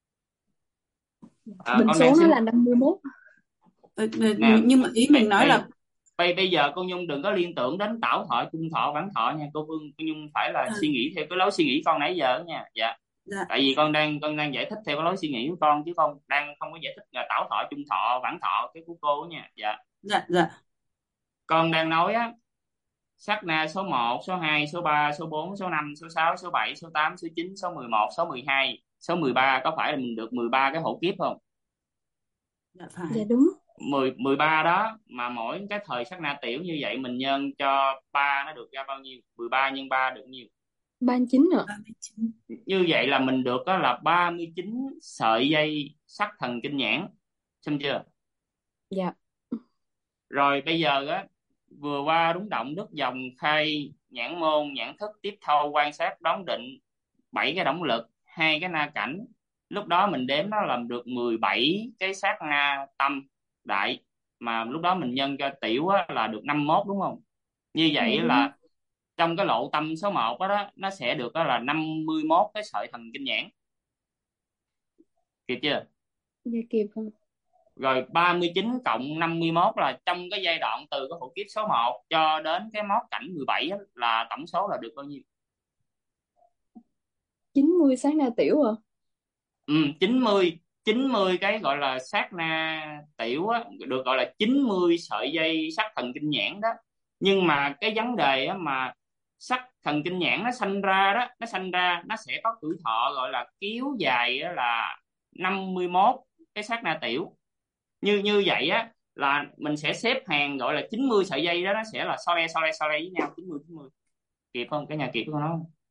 Bình Con số đang nó xin là 51. nè. Nhưng mà ý mình nói là Bây giờ cô Nhung đừng có liên tưởng đến tảo thọ, trung thọ, vãng thọ nha. Cô Nhung phải là suy nghĩ theo cái lối suy nghĩ con nãy giờ nha. Dạ. dạ, Tại vì con đang giải thích theo cái lối suy nghĩ của con, chứ con đang không có giải thích là tảo thọ, trung thọ, vãng thọ cái của cô nha. Dạ. dạ. Con đang nói á, sát na số 1, số 2, số 3, số 4, số 5, số 6, số 7, số 8, số 9, số 11, số 12, số 13, có phải là mình được 13 cái hộ kiếp không? Dạ phải. Dạ đúng. 13 đó mà mỗi cái thời sát na tiểu như vậy mình nhân cho 3 nó được ra bao nhiêu? 13 nhân 3 được nhiêu? 39 ạ. 39. Như vậy là mình được đó là 39 sợi dây sắt thần kinh nhãn. Xem chưa? Dạ. Rồi bây giờ á, vừa qua đúng động đức dòng khai nhãn môn, nhãn thức, tiếp thâu, quan sát, đón định, 7 cái động lực, 2 cái na cảnh. Lúc đó mình đếm nó làm được 17 cái sát na tâm đại, mà lúc đó mình nhân cho tiểu á, là được 51 đúng không? Như Dạ vậy đúng. là trong cái lộ tâm số 1 đó, nó sẽ được đó là 51 cái sợi thần kinh nhãn. Kịp chưa? Dạ kịp ạ. Rồi 39 cộng 51 là trong cái giai đoạn từ cái hộ kiếp số 1 cho đến cái móc cảnh 17 á, là tổng số là được bao nhiêu? 90 sát na tiểu ạ. 90 cái gọi là sát na tiểu á, được gọi là 90 sợi dây sắt thần kinh nhãn đó. Nhưng mà cái vấn đề á, mà sắt thần kinh nhãn nó sanh ra đó, nó sẽ có tuổi thọ gọi là kéo dài á, là 51 cái sát na tiểu. Như vậy á là mình sẽ xếp hàng gọi là 90 sợi dây đó, nó sẽ là so le với nhau, 90. Kịp không? Cái nhà kịp của nó không?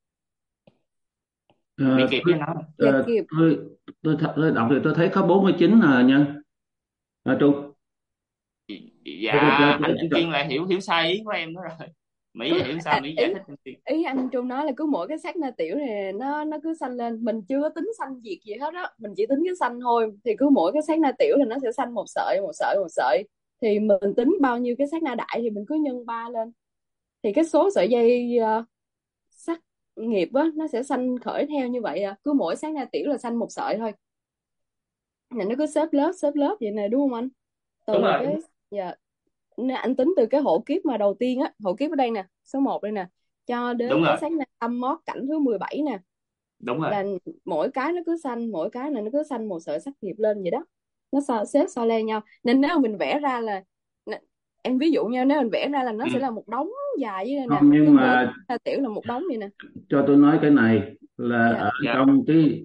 Bị kịp với nó không? Dạ kịp. Tôi đọc thì tôi thấy có 49 là nhân. Trung. Dạ, anh Kiên lại hiểu sai ý của em đó rồi. Mỹ là hiểu sao? Mỹ giải thích cho Kiên. Ý anh Trung nói là cứ mỗi cái sát na tiểu này nó cứ sanh lên, mình chưa có tính sanh diệt gì hết á, mình chỉ tính cái sanh thôi. Thì cứ mỗi cái sát na tiểu là nó sẽ sanh một sợi một sợi một sợi, thì mình tính bao nhiêu cái sát na đại thì mình cứ nhân 3 lên, thì cái số sợi dây sát nghiệp á nó sẽ sanh khởi theo như vậy à. Cứ mỗi sát na tiểu là sanh một sợi thôi, này nó cứ xếp lớp vậy này đúng không anh? Từ Đúng rồi. cái dạ, nên anh tính từ cái hộ kiếp mà đầu tiên á, hộ kiếp ở đây nè, số 1 đây nè, cho đến Đúng cái rồi. sát na tâm mót cảnh thứ 17 nè, Đúng rồi. là mỗi cái nó cứ sanh, mỗi cái này nó cứ sanh một sợi sắc nghiệp lên vậy đó, nó xếp so le nhau. Nên nếu mình vẽ ra là, em ví dụ nha, nếu mình vẽ ra là nó sẽ là một đống dài như đây nè, Không, cứ nhưng mỗi mà là tiểu là một đống vậy nè. cho tôi nói cái này là Dạ. ở Dạ. trong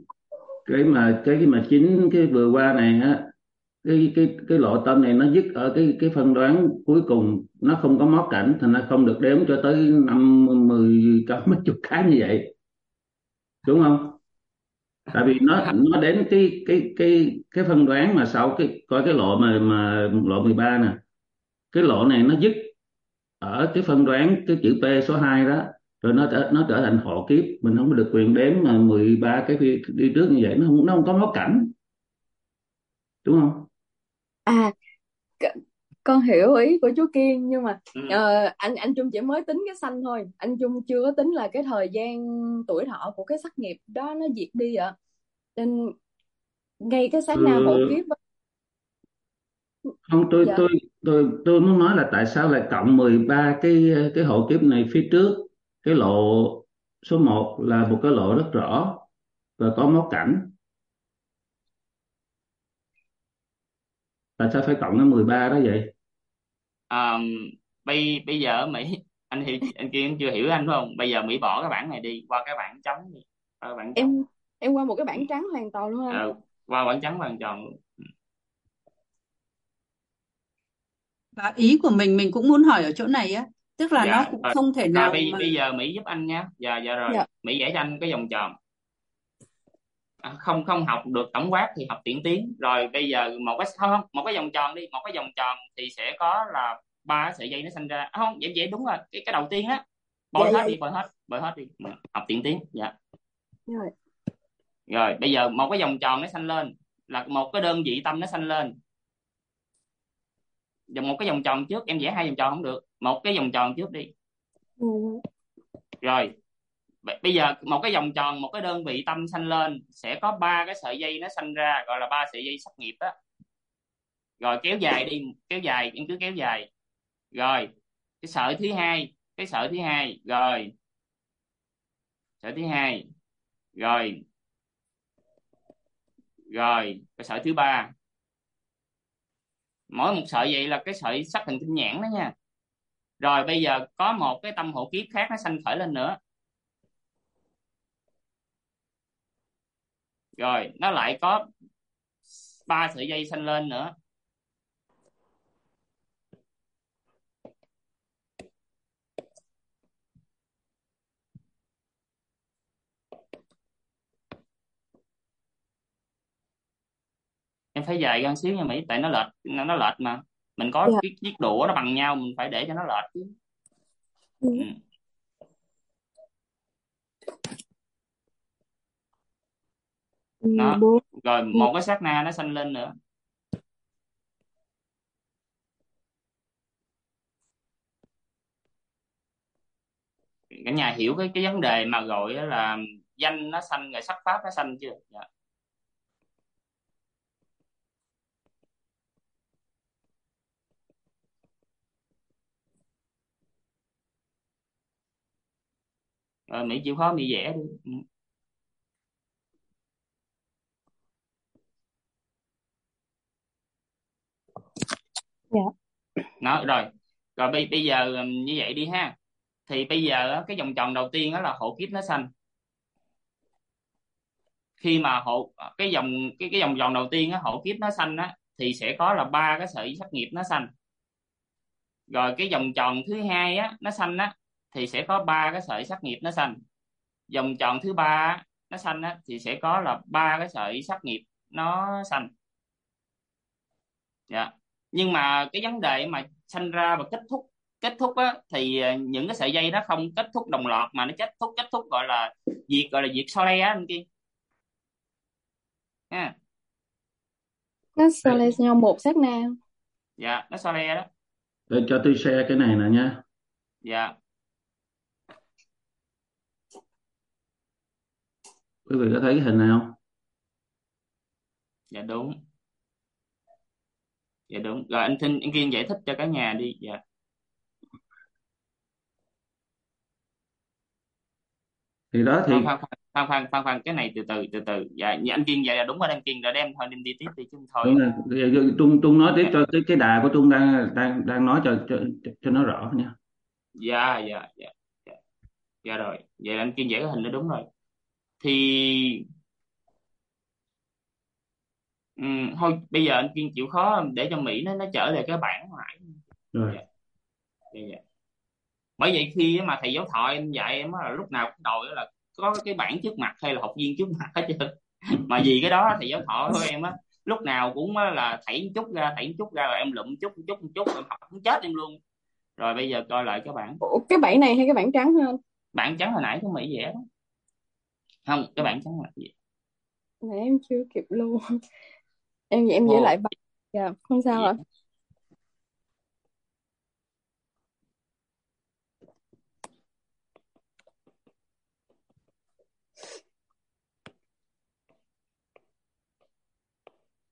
cái chính cái vừa qua này á, cái lộ tâm này nó dứt ở cái phân đoán cuối cùng, nó không có móc cảnh, thành ra không được đếm cho tới 50 trăm mấy chục cái như vậy, đúng không? Tại vì nó đến cái phân đoán mà sau coi cái lộ mà lộ 13 nè, cái lộ này nó dứt ở cái phân đoán cái chữ P số 2 đó, rồi nó trở thành hộ kiếp, mình không có được quyền đếm mà 13 cái đi trước như vậy, nó không có móc cảnh, đúng không? À, con hiểu ý của chú Kiên, nhưng mà Ừ. anh Trung chỉ mới tính cái sanh thôi, anh Trung chưa có tính là cái thời gian tuổi thọ của cái sắc nghiệp đó nó diệt đi ạ. Nên ngay cái sát na hộ kiếp á, Không, tôi Dạ. tôi tôi muốn nói là tại sao lại cộng 13 cái hộ kiếp này phía trước. Cái lộ số một là một cái lộ rất rõ và có móc cảnh, tại sao phải cộng cái 13 đó vậy? À, bây giờ ở Mỹ anh thì anh kia anh chưa hiểu anh phải không? Bây giờ Mỹ bỏ cái bảng này đi, qua cái bảng trắng đi, qua cái bảng trắng. Em qua một cái bảng trắng hoàn toàn luôn anh. Ờ, qua bảng trắng hoàn tròn luôn. Và ý của mình cũng muốn hỏi ở chỗ này á, tức là nó Dạ cũng rồi, không thể rồi nào bây mà bây giờ Mỹ giúp anh nha. Dạ rồi, Dạ. Mỹ vẽ cho anh cái vòng tròn. Không không học được tổng quát thì học tuyển tiến. Rồi bây giờ một cái vòng tròn đi, một cái vòng tròn thì sẽ có là ba sợi dây nó sinh ra. Không, vậy vậy đúng rồi, cái đầu tiên á. Dạ. Bôi hết Dạ. đi, bôi hết đi. Học tuyển tiến. Dạ. Rồi. Rồi bây giờ một cái vòng tròn nó xanh lên là một cái đơn vị tâm nó xanh lên. Và một cái vòng tròn trước, em vẽ hai vòng tròn không được, một cái vòng tròn trước đi. Ừ. Rồi bây giờ một cái vòng tròn, một cái đơn vị tâm xanh lên sẽ có ba cái sợi dây nó xanh ra, gọi là ba sợi dây sắc nghiệp đó. Rồi kéo dài đi, kéo dài, em cứ kéo dài. Rồi cái sợi thứ hai, cái sợi thứ hai, rồi sợi thứ hai, rồi rồi cái sợi thứ ba. Mỗi một sợi vậy là cái sợi sắc hình tinh nhãn đó nha. Rồi bây giờ có một cái tâm hộ kiếp khác nó sanh khởi lên nữa. Rồi nó lại có ba sợi dây xanh lên nữa. Em phải dài ra xíu nha Mỹ, tại nó lệch, nó lệch mà. Mình có Dạ. cái chiếc đũa nó bằng nhau, mình phải để cho nó lệch chứ. Ừ. Ừ. Ừ, Đó. bốn. Rồi Ừ. một cái sát na nó xanh lên nữa. Cả nhà hiểu cái vấn đề mà gọi là danh nó xanh rồi sắc pháp nó xanh chưa? Dạ. Rồi Mỹ chịu khó Mỹ vẽ đi. Ừ. Dạ. Đó rồi. Rồi bây giờ như vậy đi ha. Thì bây giờ á, cái vòng tròn đầu tiên đó là hộ kiếp nó xanh. Khi mà cái vòng tròn đầu tiên á, hộ kiếp nó xanh á, thì sẽ có là ba cái sợi sắc nghiệp nó xanh. Rồi cái vòng tròn thứ hai á nó xanh á, thì sẽ có ba cái sợi sắc nghiệp nó xanh. Vòng tròn thứ ba á, nó xanh á, thì sẽ có là ba cái sợi sắc nghiệp nó xanh. Dạ. Nhưng mà cái vấn đề mà sanh ra và kết thúc á, thì những cái sợi dây đó không kết thúc đồng loạt, mà nó kết thúc gọi là diệt so le á anh kia ha. Nó so lên nhau một sát na. Dạ nó so le đó. Để cho tôi share cái này nè nha. Dạ. Quý vị có thấy cái hình này không? Dạ đúng. Dạ đúng rồi, anh Kiên giải thích cho cả nhà đi. Dạ. Thì đó thì Khoan, cái này từ từ. Dạ anh Kiên, vậy là đúng rồi, anh Kiên đã đem thôi, đem đi tiếp đi chứ không thôi. đúng rồi. Trung nói tiếp cho cái đà của Trung đang đang đang nói cho nó rõ nha. Dạ. Dạ rồi, vậy là anh Kiên giải cái hình đó đúng rồi. Thì thôi bây giờ anh Kiên chịu khó để cho Mỹ nó trở lại cái bảng lại. Rồi. Dạ. Dạ. Bởi vậy khi mà thầy giáo thọ em dạy em á, là lúc nào cũng đòi là có cái bảng trước mặt hay là học viên trước mặt hết trơn. Mà vì cái đó thầy giáo thọ của em á, lúc nào cũng á là thảy một chút ra rồi em lụm chút em học muốn chết em luôn. Rồi bây giờ coi lại cái bảng. Ủa, cái bảng này hay cái bảng trắng hơn? Bảng trắng hồi nãy của Mỹ vẽ đó. Không, cái bảng trắng là gì? Nãy em chưa kịp luôn. Em giữ Ồ, lại bảng. Dạ, không sao gì? ạ.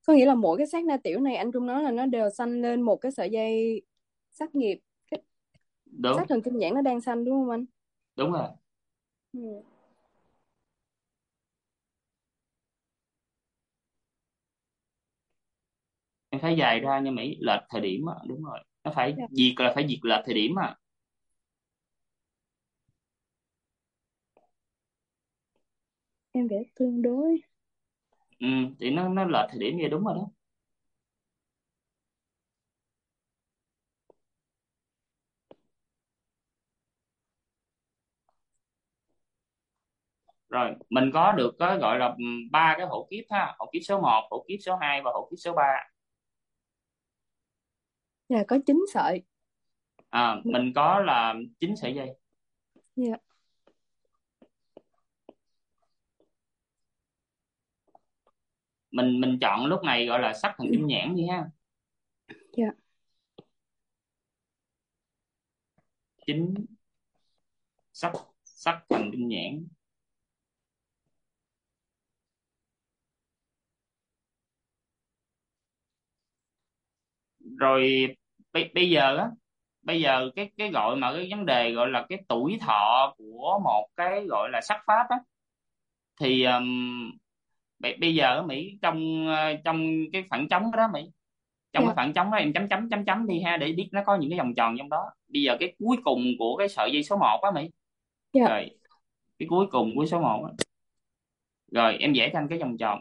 Có nghĩa là mỗi cái sát na tiểu này anh Trung nói là nó đều sanh lên một cái sợi dây sát nghiệp, cái Đúng, sát thần kinh nhãn nó đang sanh đúng không anh? đúng rồi. Ừ. Em thấy dài ra như Mỹ lệch thời điểm á, đúng rồi, nó phải Dạ. diệt là phải diệt lệch thời điểm á. Em vẽ tương đối. Ừ, thì nó lệch thời điểm vậy, đúng rồi đó. Rồi mình có được có gọi là ba cái hộ kiếp ha, hộ kiếp số 1, hộ kiếp số 2 và hộ kiếp số 3. Dạ có 9 sợi. Mình có là 9 sợi dây. Dạ. Mình chọn lúc này gọi là sắc thần kinh nhãn đi ha. Dạ. 9 sắc sắc thần kinh nhãn. Rồi bây giờ á, bây giờ cái gọi mà cái vấn đề gọi là cái tuổi thọ của một cái gọi là sắc pháp á, thì bây giờ á, Mỹ trong cái khoảng trống đó, Mỹ, trong cái Dạ. khoảng trống đó em chấm chấm chấm chấm đi ha, để biết nó có những cái vòng tròn trong đó. Bây giờ cái cuối cùng của cái sợi dây số 1 á, Mỹ. Dạ. Rồi cái cuối cùng của số 1 á, rồi em vẽ cho anh cái vòng tròn.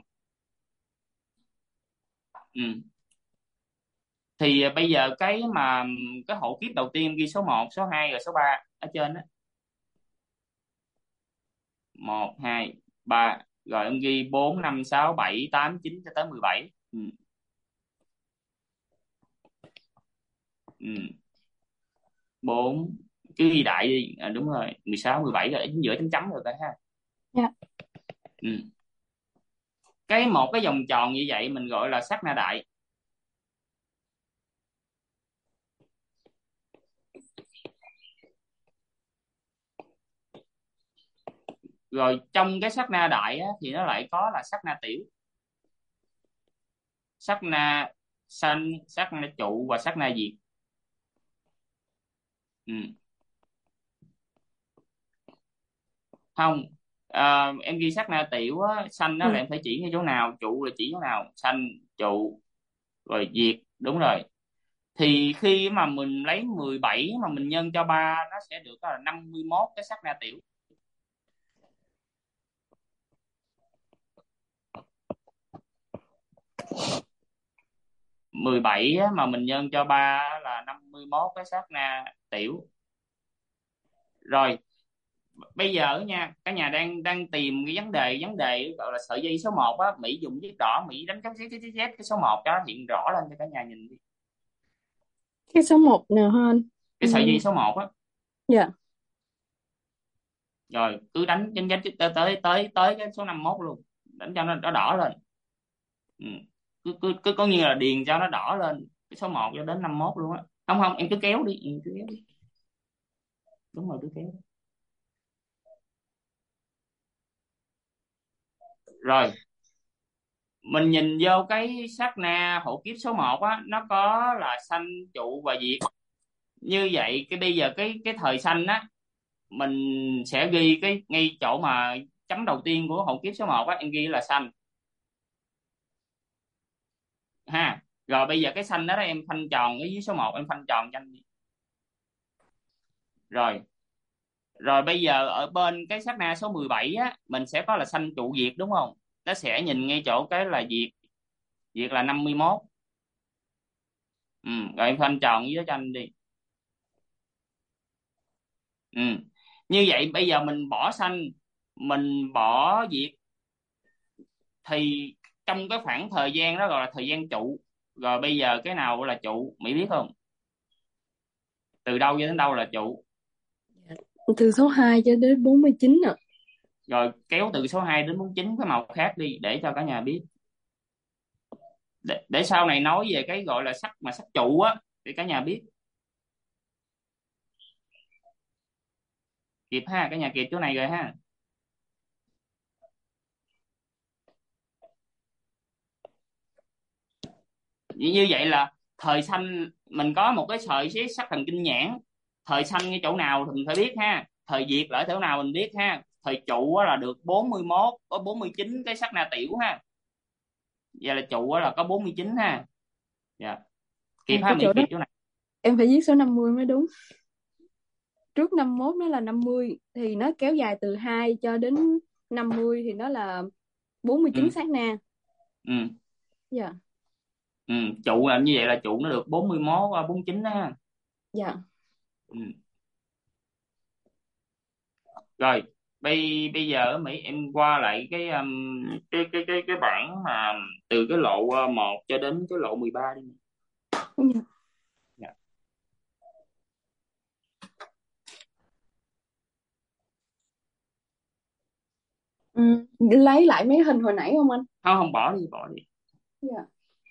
Ừ. Thì bây giờ cái hộ kiếp đầu tiên ghi số 1, số 2 rồi số 3 ở trên đó. 1 2 3, rồi em ghi 4 5 6 7 8 9 cho tới 17. Ừ. Ừ. 4, cứ ghi đại đi. Đúng rồi, 16 17 rồi, ở giữa chấm chấm rồi cả ha. Dạ. Ừ. Một cái vòng tròn như vậy mình gọi là sát na đại. Rồi trong cái sát na đại á, thì nó lại có là sát na tiểu, sát na sanh, sát na trụ và sát na diệt. Ừ. Không, em ghi sát na tiểu á, sanh đó Ừ. là em phải chỉ ngay chỗ nào, trụ là chỉ chỗ nào, sanh trụ rồi diệt, đúng rồi. Thì khi mà mình lấy 17 mà mình nhân cho 3 nó sẽ được là 51 cái sát na tiểu. 17 á, mà mình nhân cho 3 là 51 cái sát na tiểu. Rồi bây giờ nha, cả nhà đang đang tìm cái vấn đề gọi là sợi dây số 1 á, Mỹ dùng viết đỏ, Mỹ đánh dấu Z cái số 1 cho nó hiện rõ lên cho cả nhà nhìn đi. Cái số 1 nào hả anh? Cái sợi dây số 1 á. Dạ. Rồi cứ đánh đánh tới tới tới tới cái số 51 luôn, đánh cho nó đỏ lên. Ừ. Cứ có như là điền cho nó đỏ lên cái số 1 cho đến 51 luôn á. Không không, em cứ kéo đi, em cứ kéo đi. Đúng rồi, cứ kéo. Rồi mình nhìn vô cái sát na hộ kiếp số 1 á, nó có là sanh trụ và diệt. Như vậy cái bây giờ cái thời sanh á, mình sẽ ghi cái ngay chỗ mà chấm đầu tiên của hộ kiếp số 1 á, em ghi là sanh ha. Rồi bây giờ cái sanh đó, em khoanh tròn ở dưới số 1, em khoanh tròn cho anh đi. Rồi rồi bây giờ ở bên cái sát na số 17 á, mình sẽ có là sanh trụ diệt, đúng không? Nó sẽ nhìn ngay chỗ cái là diệt, diệt là 51. Ừ. Rồi em khoanh tròn dưới đó cho anh đi. Ừ. Như vậy bây giờ mình bỏ sanh, mình bỏ diệt, thì trong cái khoảng thời gian đó gọi là thời gian trụ. Rồi bây giờ cái nào gọi là trụ, Mỹ biết không? Từ đâu cho đến đâu là trụ? Từ số 2 cho đến 49 ạ. Rồi kéo từ số 2 đến 49 cái màu khác đi để cho cả nhà biết. Để sau này nói về cái gọi là sắc mà sắc trụ á, để cả nhà biết. Kịp ha, cả nhà kịp chỗ này rồi ha. Như vậy là thời sanh mình có một cái sợi xí sắc thần kinh nhãn, thời sanh cái chỗ nào thì mình phải biết ha, thời diệt là ở chỗ nào mình biết ha. Thời trụ là được 41, có 49 cái sắc na tiểu ha. Vậy là trụ là có 49 ha. Dạ. Kịp ha cái Mỹ, chỗ đó kịp chỗ này. em phải viết số 50 mới đúng. Trước 51 nó là 50 thì nó kéo dài từ 2 cho đến 50 thì nó là 49 Ừ. sát na. Ừ. Dạ. Ừ. Trụ là như vậy là trụ nó được 41 49 đó ha. Dạ. Ừ. Rồi bây giờ Mỹ em qua lại cái bảng mà từ cái lộ 1 cho đến cái lộ 13 đi. Dạ. Dạ. Ừ. Lấy lại mấy hình hồi nãy không anh? Không, không, bỏ đi, bỏ đi. Dạ.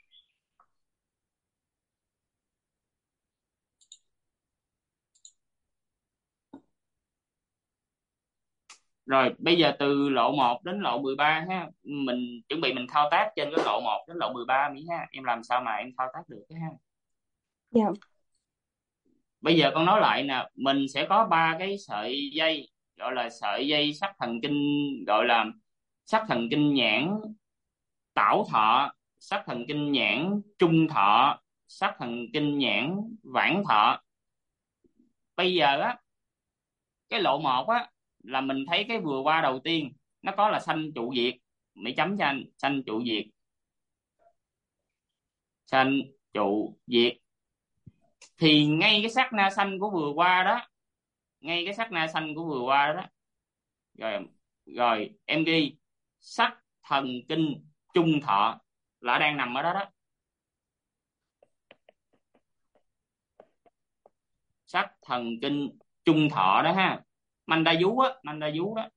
Rồi bây giờ từ lộ 1 đến lộ 13 ha, mình chuẩn bị mình thao tác trên cái lộ 1 đến lộ 13 Mỹ ha. Em làm sao mà em thao tác được cái ha. Dạ. Bây giờ con nói lại nè, mình sẽ có ba cái sợi dây, gọi là sợi dây sắc thần kinh, gọi là sắc thần kinh nhãn tảo thọ, sắc thần kinh nhãn trung thọ, sắc thần kinh nhãn vãng thọ. Bây giờ á, cái lộ 1 á là mình thấy cái vừa qua đầu tiên nó có là sanh trụ diệt. Mỹ chấm cho anh sanh trụ diệt, sanh trụ diệt. Thì ngay cái sát na sanh của vừa qua đó, ngay cái sát na sanh của vừa qua đó, rồi rồi em ghi sắc thần kinh trung thọ là đang nằm ở đó đó. Sắc thần kinh trung thọ đó ha. Manda vú á, manda vú đó.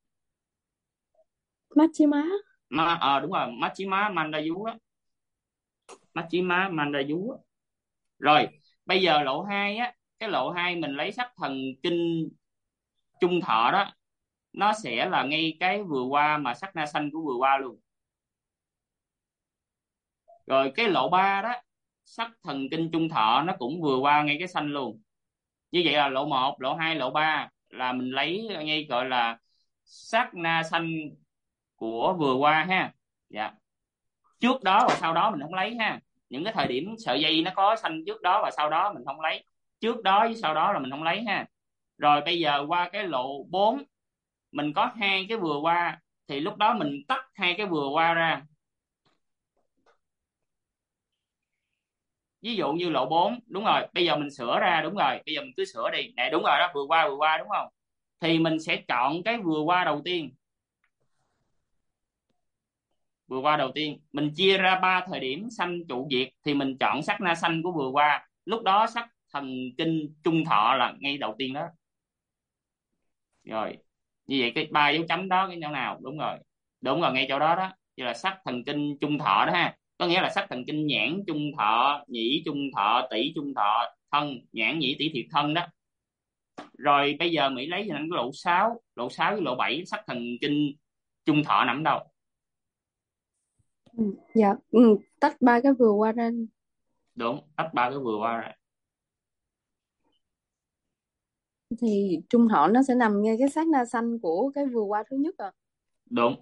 Machima. Đúng rồi, Machima manda vú đó. Machima manda vú. Rồi bây giờ lộ 2 á, cái lộ 2 mình lấy sắc thần kinh trung thọ đó, nó sẽ là ngay cái vừa qua mà sắc na xanh của vừa qua luôn. Rồi cái lộ 3 đó, sắc thần kinh trung thọ nó cũng vừa qua ngay cái xanh luôn. Như vậy là lộ 1, lộ 2, lộ 3 là mình lấy ngay gọi là sắc na xanh của vừa qua ha. Dạ. Trước đó và sau đó mình không lấy ha. Những cái thời điểm sợi dây nó có xanh trước đó và sau đó mình không lấy. Trước đó với sau đó là mình không lấy ha. Rồi bây giờ qua cái lộ 4, mình có hai cái vừa qua thì lúc đó mình tách hai cái vừa qua ra. Ví dụ như lộ 4, đúng rồi, bây giờ mình sửa ra, đúng rồi, bây giờ mình cứ sửa đi. Nè, đúng rồi đó, vừa qua đúng không? Thì mình sẽ chọn cái vừa qua đầu tiên. Vừa qua đầu tiên, mình chia ra 3 thời điểm sanh trụ diệt thì mình chọn sắc na sanh của vừa qua. Lúc đó sắc thần kinh trung thọ là ngay đầu tiên đó. Rồi, như vậy cái ba dấu chấm đó cái chỗ nào? Đúng rồi. Đúng rồi, ngay chỗ đó đó. Như là sắc thần kinh trung thọ đó ha. Có nghĩa là sắc thần kinh nhãn trung thọ, nhĩ trung thọ, tỷ trung thọ, thân, nhãn nhĩ tỷ thiệt thân đó. Rồi bây giờ Mỹ lấy cho anh cái lộ 6, lộ 6 với lộ 7 sắc thần kinh trung thọ nằm đâu? Ừ. Dạ. Ừ. Tách ba cái vừa qua ra. Đúng, tách ba cái vừa qua rồi. Thì trung thọ nó sẽ nằm ngay cái sát na xanh của cái vừa qua thứ nhất à. Đúng.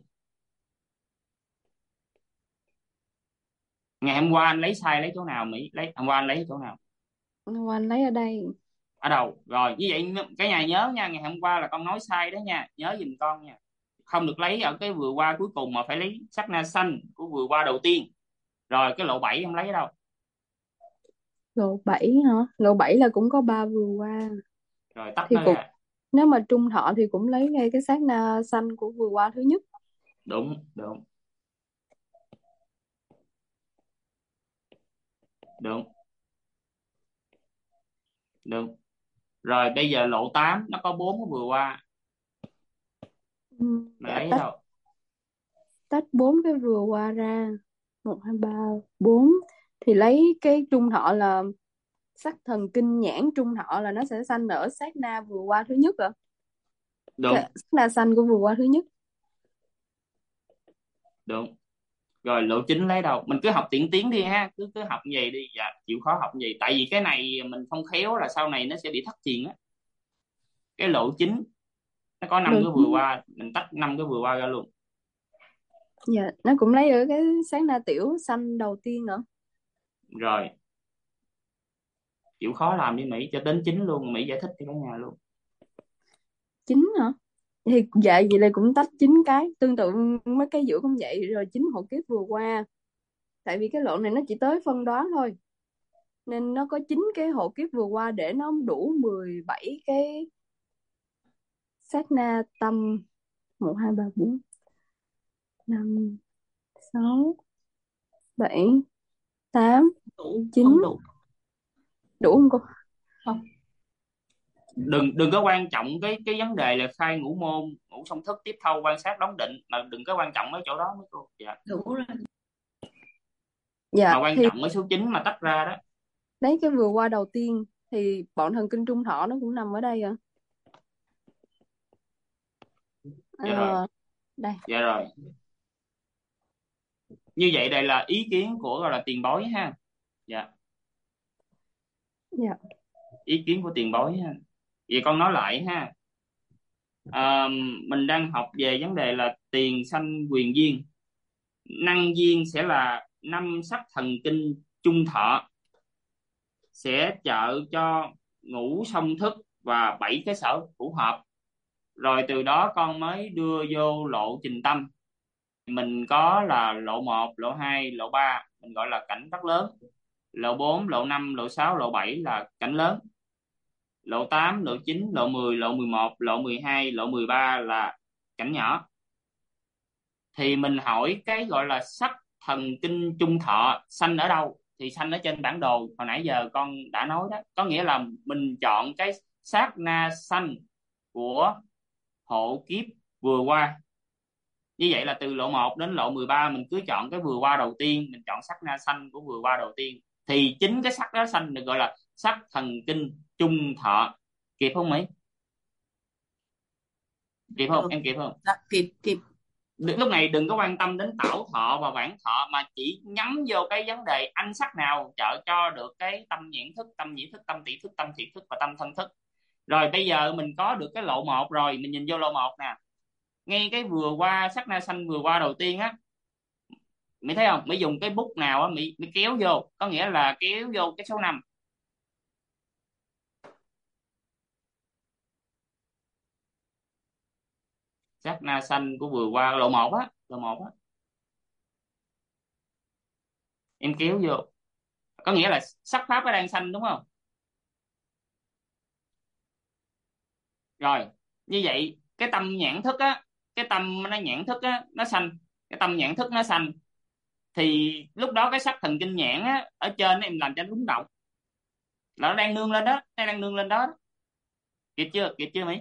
Ngày hôm qua anh lấy sai lấy chỗ nào Mỹ? Hôm qua anh lấy chỗ nào? Anh lấy ở đây. Ở đâu? Rồi, như vậy cái này nhớ nha, ngày hôm qua là con nói sai đó nha, nhớ giùm con nha. Không được lấy ở cái vừa qua cuối cùng mà phải lấy sắc na xanh của vừa qua đầu tiên. Rồi cái lộ 7 em lấy ở đâu? Lộ 7 hả? Lộ 7 là cũng có ba vừa qua. Rồi tách Thì nó cũng, ra. nếu mà trung thọ thì cũng lấy ngay cái sát na xanh của vừa qua thứ nhất. Đúng, đúng, đúng, đúng. Rồi bây giờ lộ 8 nó có 4 cái vừa qua, Ừ. mày Dạ, lấy ở tách đâu? tách bốn cái vừa qua ra. 1 2 3 4 thì lấy cái trung thọ là sắc thần kinh nhãn trung thọ là nó sẽ sanh ở sát na vừa qua thứ nhất ạ. Đúng, Cái sát na xanh của vừa qua thứ nhất. đúng. Rồi lộ chính lấy đâu? Mình cứ học tiện tiến đi ha, cứ cứ học như vậy đi. Dạ, chịu khó học như vậy. Tại vì cái này mình không khéo là sau này nó sẽ bị thất truyền á. Cái lộ chính nó có năm Lộ cái vừa chính, qua, mình tách năm cái vừa qua ra luôn. dạ, nó cũng lấy ở cái sát na tiểu sanh đầu tiên nữa. Rồi, chịu khó làm đi Mỹ, cho đến chính luôn, Mỹ giải thích cho cả nhà luôn. Chính hả? Thì dạ vậy là cũng tách chính cái tương tự, mấy cái giữa cũng vậy, rồi chính hộ kiếp vừa qua. Tại vì cái lộ này nó chỉ tới phân đoán thôi, nên nó có 9 cái hộ kiếp vừa qua để nó đủ 17 cái sát na tâm. 1 2 3 4 5 6 7 8 Đủ 9. không đủ? Đủ không cô? Không. Đừng đừng có quan trọng cái vấn đề là khai ngũ môn, ngũ song thức, tiếp thâu, quan sát, đóng định, mà đừng có quan trọng mấy chỗ đó mấy cô. Dạ. Đủ rồi. Dạ Mà quan thì trọng mấy số 9 mà tách ra đó. đấy, cái vừa qua đầu tiên thì bọn thần kinh trung thọ nó cũng nằm ở đây ạ. Dạ rồi. Đây. Dạ rồi. Như vậy đây là ý kiến của gọi là tiền bối ha. Dạ. Dạ. Ý kiến của tiền bối ha. Vậy con nói lại ha. Mình đang học về vấn đề là tiền sanh quyền duyên. Năng duyên sẽ là năm sắc thần kinh trung thọ, sẽ trợ cho ngũ song thức và 7 cái sở hữu hợp. Rồi từ đó con mới đưa vô lộ trình tâm. Mình có là lộ 1, lộ 2, lộ 3, mình gọi là cảnh rất lớn. Lộ 4, lộ 5, lộ 6, lộ 7 là cảnh lớn. Lộ 8, lộ 9, lộ 10, lộ 11, lộ 12, lộ 13 là cảnh nhỏ. Thì mình hỏi cái gọi là sắc thần kinh trung thọ sanh ở đâu? Thì sanh ở trên bản đồ hồi nãy giờ con đã nói đó. Có nghĩa là mình chọn cái sát na sanh của hộ kiếp vừa qua. Như vậy là từ lộ 1 đến lộ 13 mình cứ chọn cái vừa qua đầu tiên, mình chọn sắc na sanh của vừa qua đầu tiên. Thì chính cái sắc đó sanh được gọi là sắc thần kinh trung thọ. Kịp không Mỹ? Kịp không? Được. Em kịp không? Dạ, kịp kịp. Lúc này đừng có quan tâm đến tảo thọ và vãng thọ, mà chỉ nhắm vô cái vấn đề anh sắc nào trợ cho được cái tâm nhãn thức, tâm nhĩ thức, tâm tỷ thức, tâm thiệt thức và tâm thân thức. Rồi bây giờ mình có được cái lộ 1 rồi, mình nhìn vô lộ 1 nè. Ngay cái vừa qua sắc na sanh vừa qua đầu tiên á, Mỹ thấy không? Mỹ dùng cái bút nào á, Mỹ kéo vô, có nghĩa là kéo vô cái số 5. Sắc na sanh của vừa qua lộ 1 á, lộ 1 á. Em kéo vô. Có nghĩa là sắc pháp nó đang sanh đúng không? Rồi, như vậy cái tâm nhãn thức á, cái tâm nó nhãn thức á nó sanh, cái tâm nhãn thức nó sanh, thì lúc đó cái sắc thần kinh nhãn á ở trên em làm cho nó rung động, là nó đang nương lên đó, nó đang nương lên đó. Kịp chưa? Kịp chưa Mỹ?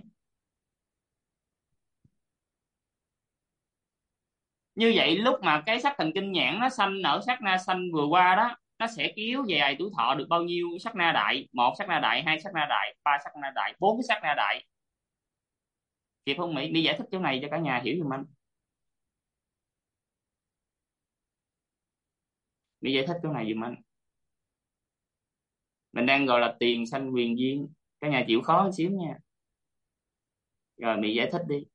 Như vậy lúc mà cái sắc thần kinh nhãn nó sanh ở sát na sanh vừa qua đó, nó sẽ kéo dài tuổi thọ được bao nhiêu sát na đại? 1 sát na đại, 2 sát na đại, 3 sát na đại, 4 cái sát na đại. Kịp không Mỹ? Đi giải thích chỗ này cho cả nhà hiểu giùm anh. Đi giải thích chỗ này giùm anh. Mình đang gọi là tiền sanh quyền duyên, cả nhà chịu khó một xíu nha. Rồi Mỹ giải thích đi.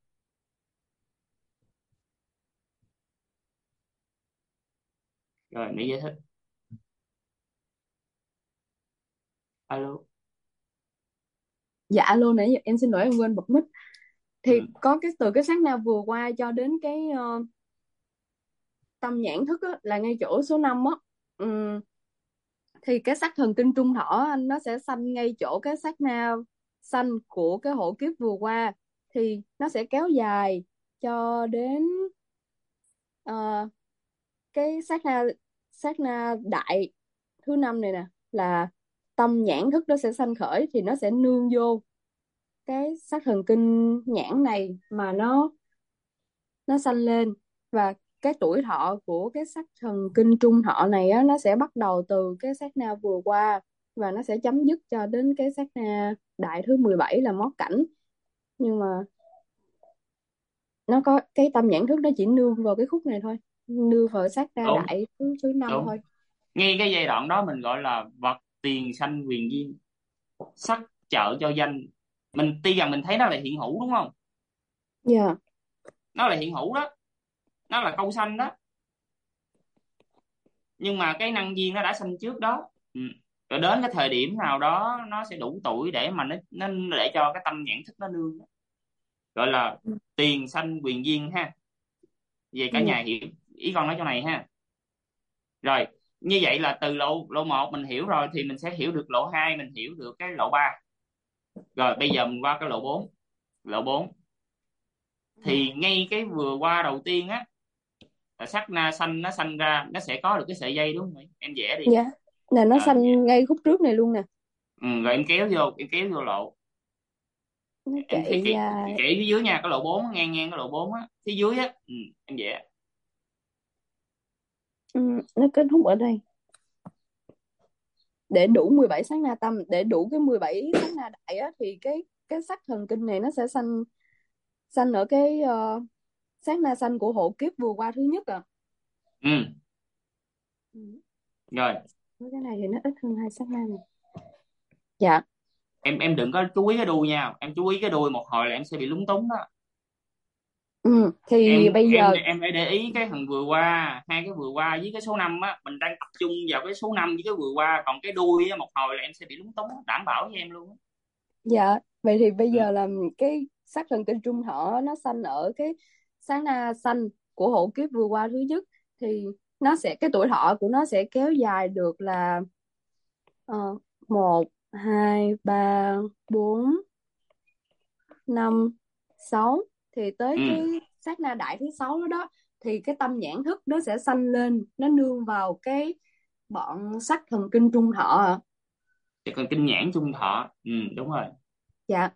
Rồi Mỹ giải thích. Alo. Dạ alo, nãy giờ em xin lỗi, em quên bật mic. Thì Ừ. có cái từ cái sát na vừa qua cho đến cái tâm nhãn thức á, là ngay chỗ số 5 á. Thì cái sắc thần kinh trung thọ anh nó sẽ sanh ngay chỗ cái sát na sanh của cái hộ kiếp vừa qua, thì nó sẽ kéo dài cho đến cái sát na đại thứ 5 này nè, là tâm nhãn thức nó sẽ sanh khởi, thì nó sẽ nương vô cái sắc thần kinh nhãn này mà nó sanh lên. Và cái tuổi thọ của cái sắc thần kinh trung thọ này á, nó sẽ bắt đầu từ cái sát na vừa qua, và nó sẽ chấm dứt cho đến cái sát na đại thứ 17 là mót cảnh. Nhưng mà nó có cái tâm nhãn thức nó chỉ nương vào cái khúc này thôi. nương vào sát na Đúng, đại thứ năm đúng. thôi. Ngay cái giai đoạn đó mình gọi là vật tiền sanh quyền duyên, sắc trợ cho danh. Mình tuy rằng mình thấy nó là hiện hữu đúng không, Dạ. nó là hiện hữu đó, nó là câu sanh đó, nhưng mà cái năng duyên nó đã sanh trước đó. Ừ. Rồi đến cái thời điểm nào đó nó sẽ đủ tuổi để mà nó để cho cái tâm nhãn thức nó nương, gọi là tiền sanh quyền duyên ha. Về cả Dạ. nhà hiểu ý con nói chỗ này ha. Rồi, như vậy là từ lộ lộ một mình hiểu rồi thì mình sẽ hiểu được lộ 2, mình hiểu được cái lộ 3. Rồi bây giờ mình qua cái lộ 4. Lộ 4 thì ngay cái vừa qua đầu tiên á, là sắc na sanh nó sanh ra, nó sẽ có được cái sợi dây đúng không em vẽ đi. Dạ, là nó Vẽ. sanh ngay khúc trước này luôn nè. Rồi em kéo vô lộ. Nó Em thấy chạy kỹ dài. kỹ phía dưới nha, cái lộ 4 ngang ngang cái lộ 4 á, phía dưới á. Em vẽ. Nó kết thúc ở đây. Để đủ 17 sát na tâm, để đủ cái 17 sát na đại á, thì cái sắc thần kinh này nó sẽ sanh sanh ở cái sát na sanh của hộ kiếp vừa qua thứ nhất à. Ừ. Ừ. Rồi Cái này thì nó ít hơn hai sát na này. Dạ. em đừng có chú ý cái đuôi nha, em chú ý cái đuôi một hồi là em sẽ bị lúng túng đó. Thì em bây em giờ em phải để ý cái thằng vừa qua, hai cái vừa qua với cái số 5 á, mình đang tập trung vào cái số 5 với cái vừa qua, còn cái đuôi á một hồi là em sẽ bị lúng túng, đảm bảo với em luôn á. dạ, vậy thì bây Ừ. giờ là cái sắc thần kinh trung thọ nó sanh ở cái sát na sanh của hộ kiếp vừa qua thứ nhất, thì nó sẽ, cái tuổi thọ của nó sẽ kéo dài được là 1 2 3 4 5 6, thì tới Ừ. cái sát na đại thứ 6 đó đó, thì cái tâm nhãn thức nó sẽ sanh lên, nó nương vào cái bọn sắc thần kinh trung thọ ạ. Thì còn kinh nhãn trung thọ. Ừ, đúng rồi. Dạ.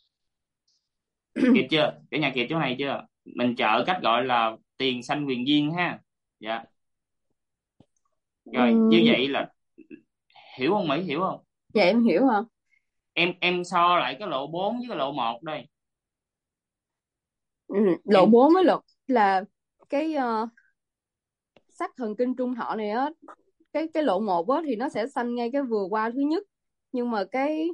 Kịp chưa cả nhà, kịp chỗ này chưa? Mình trợ cách gọi là tiền sanh quyền duyên ha. Dạ. Rồi như Ừm, vậy là hiểu không Mỹ, hiểu không? dạ em hiểu hả. Em so lại cái lộ 4 với cái lộ 1 đây. Lộ Em 4 với lộ là cái sắc thần kinh trung thọ này á, cái lộ 1 á thì nó sẽ sanh ngay cái vừa qua thứ nhất, nhưng mà cái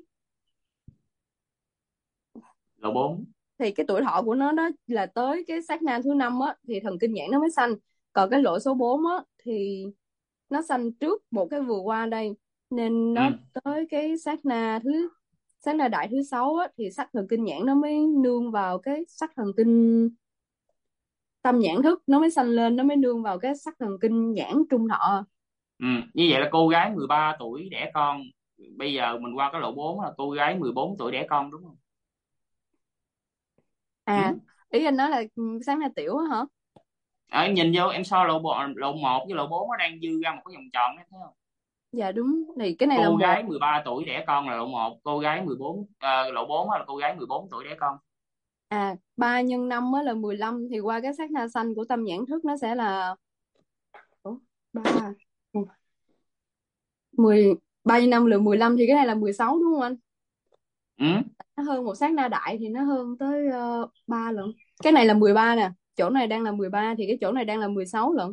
lộ 4. thì cái tuổi thọ của nó đó là tới cái sát na thứ 5 á thì thần kinh nhãn nó mới sanh. Còn cái lộ số 4 á thì nó sanh trước một cái vừa qua đây, nên Ừ. nó tới cái sát na đại thứ 6 á thì sắc thần kinh nhãn nó mới nương vào cái sắc thần kinh tâm nhãn thức, nó mới sanh lên, nó mới nương vào cái sắc thần kinh nhãn trung thọ. Ừ. Như vậy là cô gái 13 tuổi đẻ con, bây giờ mình qua cái lộ 4 là cô gái 14 tuổi đẻ con đúng không? À, Ừ. ý anh nói là sáng na tiểu á hả. Em nhìn vô em so lộ 1 với lộ 4 nó đang dư ra một cái vòng tròn đó, thấy không? Dạ đúng, thì cái này là Cô một. gái 13 tuổi đẻ con là lộ 1, cô gái 14 lộ 4 là cô gái 14 tuổi đẻ con. 3 nhân 5 á là 15, thì qua cái sát na xanh của tâm nhãn thức nó sẽ là 3 10, 3 nhân 5 là 15, thì cái này là 16 đúng không anh? Ừ. Nó hơn một sát na đại thì nó hơn tới 3 lận. Cái này là 13 nè, chỗ này đang là 13 thì cái chỗ này đang là 16 lận.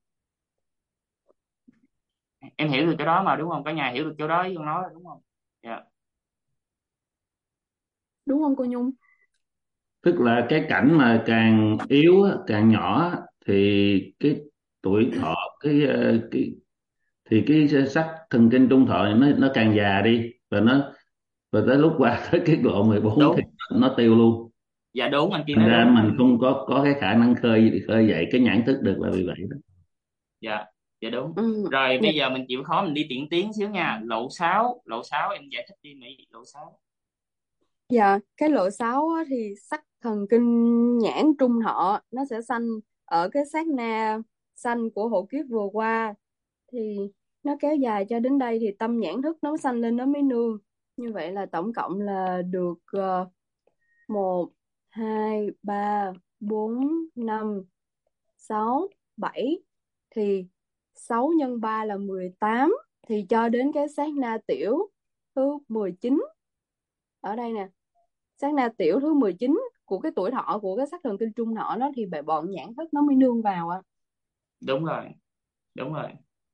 Em hiểu được cái đó mà đúng không, cả nhà hiểu được chỗ đó với con nói đúng không? Dạ. Đúng không cô Nhung? Tức là cái cảnh mà càng yếu á, càng nhỏ á, thì cái tuổi thọ cái thì cái sắc thần kinh trung thọ này nó càng già đi, và tới lúc qua tới cái độ 14 thì Đúng. nó tiêu luôn. Dạ đúng, anh Kiên Thành nói ra đúng. mình không có cái khả năng khơi khơi dậy cái nhãn thức được, là vì vậy đó. Dạ. Dạ đúng. Ừ. Rồi Dạ. bây giờ mình chịu khó mình đi tiện tiến xíu nha. Lộ 6 em giải thích đi Mỹ. Lộ 6. Dạ, cái lộ 6 á, thì sắc thần kinh nhãn trung thọ nó sẽ sanh ở cái sát na sanh của hộ kiếp vừa qua, thì nó kéo dài cho đến đây thì tâm nhãn thức nó sanh lên, nó mới nương. Như vậy là tổng cộng là được 1 2 3 4 5 6 7, thì 6 nhân 3 là 18, thì cho đến cái sát na tiểu thứ 19 ở đây nè, sát na tiểu thứ 19 của cái tuổi thọ của cái sắc thần kinh trung thọ đó, thì bọn nhãn thức nó mới nương vào ạ. đúng rồi, đúng rồi.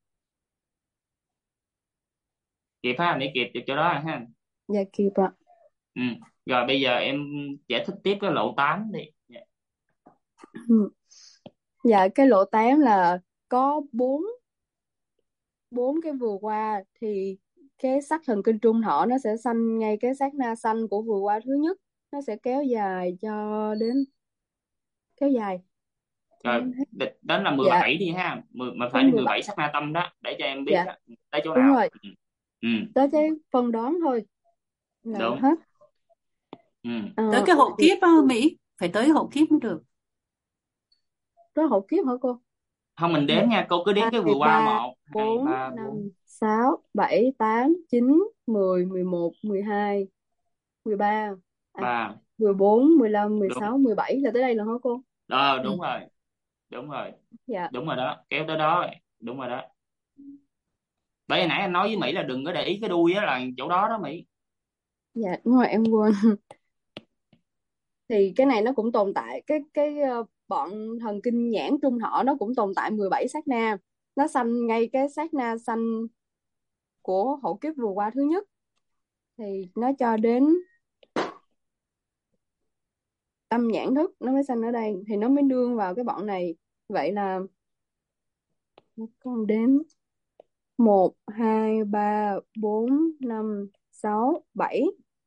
Kịp ha, để kịp được chỗ đó ha. Dạ kịp ạ. Ừ. Rồi bây giờ em giải thích tiếp cái lộ 8 đi. Dạ. Ừ. Dạ cái lỗ 8 là có bốn bốn cái vừa qua, thì cái sắc thần kinh trung thọ nó sẽ sanh ngay cái sát na sanh của vừa qua thứ nhất, nó sẽ kéo dài cho đến, kéo dài cho Rồi đến hết. đến là Dạ 17 đi ha. Mà phải đến đi 17. 17 sát na tâm đó để cho em biết Dạ đó. Tới chỗ đúng nào. rồi, Ừ. Ừ, tới cái phân đoán thôi là đúng. hết. Ừ. Tới Ờ, cái hộ thì kiếp á, Mỹ phải tới hộ kiếp mới được. đó hậu kiếp hả cô? Không, mình đếm Một, nha, cô cứ đếm hai, cái vừa qua: ba, 1 2 bốn, 3 4 năm, sáu, bảy, tám, chín, 10, 11, 12, 13, à, 3. 14, 15, Đúng. 16, 17 là tới đây là hả cô? Đó, Ừ. đúng rồi, đúng rồi, Dạ. đúng rồi đó, kéo tới đó rồi. Đúng rồi đó. Bởi hồi nãy anh nói với Mỹ là đừng có để ý cái đuôi á, là chỗ đó đó Mỹ. Dạ đúng rồi em quên. Thì cái này nó cũng tồn tại bọn thần kinh nhãn trung thọ nó cũng tồn tại 17 sát na, nó sanh ngay cái sát na sanh của hậu kiếp vừa qua thứ nhất, thì nó cho đến tâm nhãn thức nó mới sanh ở đây, thì nó mới nương vào cái bọn này. Vậy là con đếm: 1, 2, 3, 4, 5, 6, 7,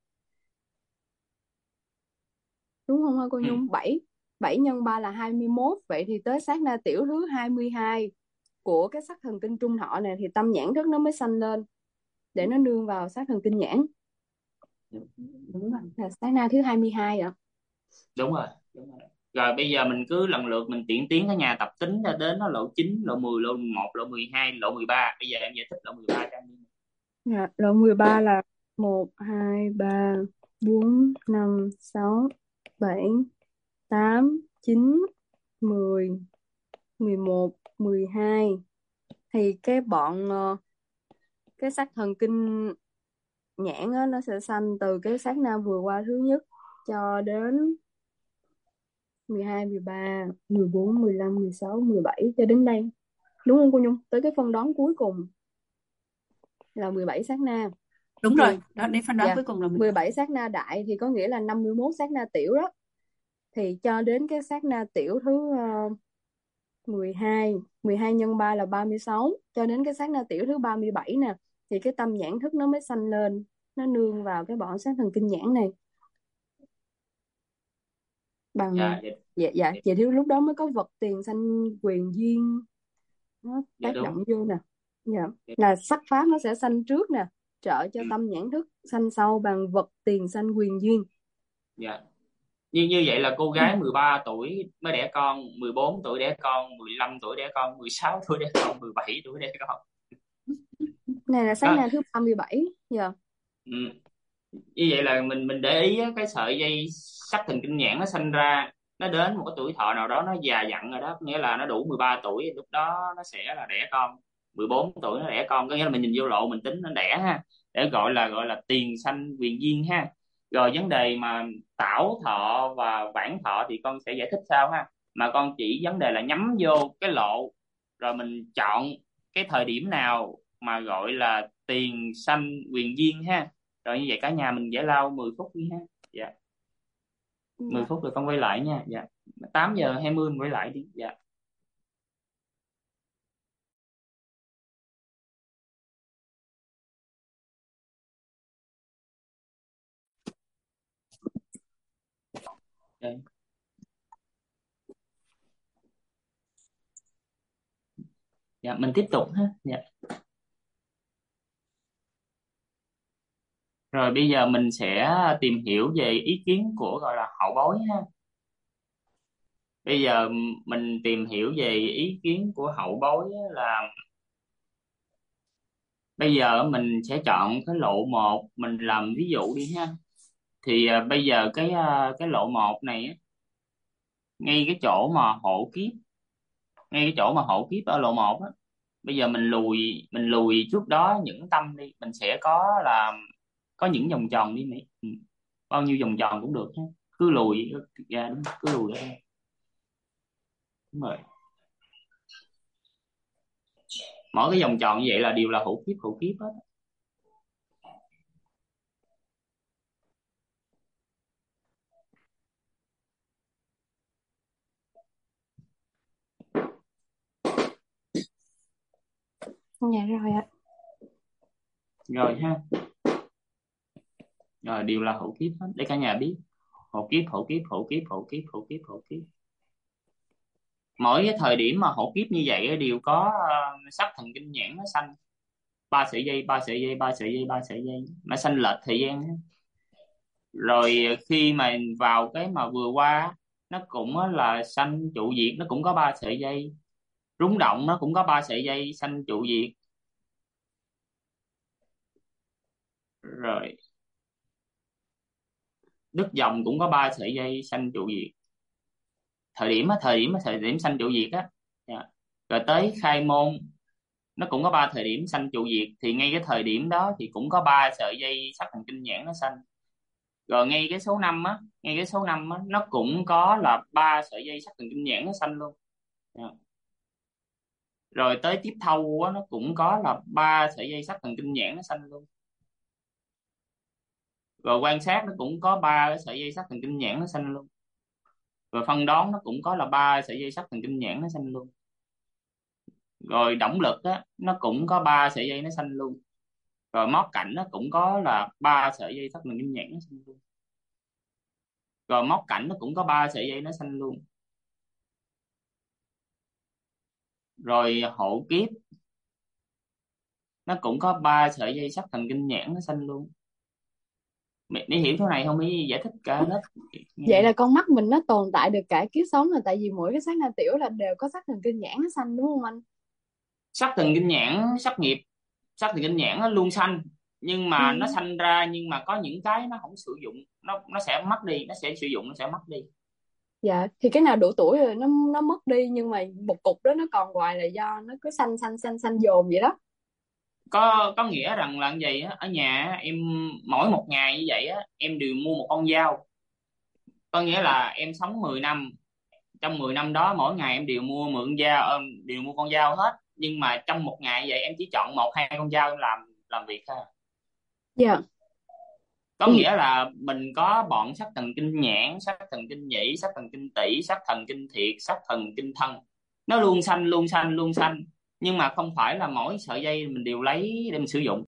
đúng không hả cô Ừ. Nhung? 7, 7 nhân 3 là 21. Vậy thì tới sát na tiểu thứ 22 của cái sắc thần kinh trung thọ này thì tâm nhãn thức nó mới sanh lên để nó nương vào sát thần kinh nhãn. Đúng rồi. Là sát na thứ 22 ạ. Đúng rồi, đúng rồi. Rồi bây giờ mình cứ lần lượt mình tiến tiến cái nhà tập tính ra đến nó lộ 9, lộ 10, lộ 11, lộ 12, lộ 13. Bây giờ em giải thích lộ 13 cho anh đi. Dạ, rồi 13 là 1, 2, 3, 4, 5, 6, 7, 8, 9, 10, 11, 12. Thì cái bọn cái sắc thần kinh nhãn á, nó sẽ sanh từ cái sát na vừa qua thứ nhất cho đến 12, 13, 14, 15, 16, 17 cho đến đây. Đúng không cô Nhung? Tới cái phân đoán cuối cùng là 17 sát na. Đúng rồi, Thì đó đến phán đoán dạ, cuối cùng là mình. 17 sát na đại thì có nghĩa là 51 sát na tiểu đó. Thì cho đến cái sát na tiểu thứ 12, 12 nhân 3 là 36, cho đến cái sát na tiểu thứ 37 nè, thì cái tâm nhãn thức nó mới sanh lên, nó nương vào cái bọn sát thần kinh nhãn này bằng. Dạ, dạ, Dạ dạ, dạ, vậy thì lúc đó mới có vật tiền sanh quyền duyên nó dạ tác đúng. động vô nè. Dạ, Dạ, là sắc pháp nó sẽ sanh trước nè, trợ cho ừ, tâm nhãn thức sanh sau bằng vật tiền sanh quyền duyên. dạ. Như vậy là cô gái 13 tuổi mới đẻ con, 14 tuổi đẻ con, 15 tuổi đẻ con, 16 tuổi đẻ con, 17 tuổi đẻ con. Này là sát Đó. na thứ 37. Dạ. Ừ. Như vậy là mình để ý á, cái sợi dây sắt thần kinh nhãn nó sinh ra, nó đến một cái tuổi thọ nào đó nó già dặn rồi đó, nghĩa là nó đủ 13 tuổi, lúc đó nó sẽ là đẻ con. 14 tuổi nó đẻ con, có nghĩa là mình nhìn vô lộ mình tính nó đẻ ha, để gọi là tiền sanh quyền duyên ha. Rồi vấn đề mà tảo thọ và vãng thọ thì con sẽ giải thích sau ha, mà con chỉ vấn đề là nhắm vô cái lộ, rồi mình chọn cái thời điểm nào mà gọi là tiền sanh quyền duyên ha. Rồi như vậy cả nhà mình giải lao 10 phút đi ha. Dạ. 10 Dạ. phút rồi con quay lại nha. Dạ. 8:20 mình quay lại đi. Dạ. Đây. Dạ, mình tiếp tục ha. Dạ. Rồi bây giờ mình sẽ tìm hiểu về ý kiến của gọi là hậu bối ha. Bây giờ mình tìm hiểu về ý kiến của hậu bối á, là bây giờ mình sẽ chọn cái lộ một, mình làm ví dụ đi ha. Thì bây giờ cái lộ một này á, ngay cái chỗ mà hộ kiếp, ngay cái chỗ mà hộ kiếp ở lộ một á, bây giờ mình lùi trước đó những tâm đi, mình sẽ có những vòng tròn đi Mỹ. Ừ. Bao nhiêu vòng tròn cũng được ha, cứ lùi ra, đúng, cứ lùi ra. Đúng rồi. Mỗi cái vòng tròn như vậy là đều là hữu kiếp hết. Dạ rồi ạ. Rồi ha, rồi đều là hữu kiếp hết để cả nhà biết. Hữu kiếp, hữu kiếp, hữu kiếp, hữu kiếp, hữu kiếp, hữu kiếp. Mỗi cái thời điểm mà hữu kiếp như vậy á, đều có sắc thần kinh nhãn nó sanh 3 sợi dây, 3 sợi dây, 3 sợi dây, 3 sợi dây, nó sanh lệch thời gian á. Rồi khi mà vào cái mà vừa qua á, nó cũng á là sanh trụ diệt, nó cũng có 3 sợi dây. Rung động nó cũng có 3 sợi dây sanh trụ diệt. Rồi đứt dòng cũng có 3 sợi dây sanh trụ diệt. Thời điểm sanh trụ diệt á. Dạ. Rồi tới khai môn nó cũng có 3 thời điểm sanh trụ diệt, thì ngay cái thời điểm đó thì cũng có 3 sợi dây sắc thần kinh nhãn nó sanh. Rồi ngay cái số 5 á, nó cũng có là 3 sợi dây sắc thần kinh nhãn nó sanh luôn. Dạ. Rồi tới tiếp thâu á, nó cũng có là 3 sợi dây sắc thần kinh nhãn nó sanh luôn. Rồi quan sát nó cũng có 3 sợi dây sắc thần kinh nhãn nó sanh luôn. Rồi phân đoán nó cũng có là 3 sợi dây sắc thần kinh nhãn nó sanh luôn. Rồi động lực á, nó cũng có 3 sợi dây nó sanh luôn. Rồi mót cảnh nó cũng có là 3 sợi dây sắc thần kinh nhãn nó sanh luôn. Rồi mót cảnh nó cũng có 3 sợi dây nó sanh luôn. Rồi hộ kiếp nó cũng có 3 sợi dây sắc thần kinh nhãn nó sanh luôn. Mày hiểu chỗ này không? Mới giải thích cả lớp. Vậy là con mắt mình nó tồn tại được cả kiếp sống là tại vì mỗi cái sát na tiểu là đều có sắc thần kinh nhãn nó xanh đúng không anh? Sắc thần kinh nhãn, sắc nghiệp, sắc thần kinh nhãn nó luôn sanh, nhưng mà nó Ừ. sanh ra, nhưng mà có những cái nó không sử dụng, nó sẽ mất đi, nó sẽ sử dụng, nó sẽ mất đi. Dạ thì cái nào đủ tuổi rồi nó mất đi, nhưng mà một cục đó nó còn hoài là do nó cứ xanh xanh xanh xanh dồn vậy đó. Có nghĩa rằng là như vậy á, ở nhà á, em mỗi một ngày như vậy á em đều mua một con dao. Có nghĩa là em sống 10 năm, trong 10 năm đó mỗi ngày em đều mua mượn dao, đều mua con dao hết, nhưng mà trong một ngày như vậy em chỉ chọn 1 2 con dao em làm việc thôi. Dạ. Có Ừ. nghĩa là mình có bọn sắc thần kinh nhãn, sắc thần kinh nhĩ, sắc thần kinh tỵ, sắc thần kinh thiệt, sắc thần kinh thân, nó luôn sanh, luôn sanh, luôn sanh, nhưng mà không phải là mỗi sợi dây mình đều lấy để mình sử dụng.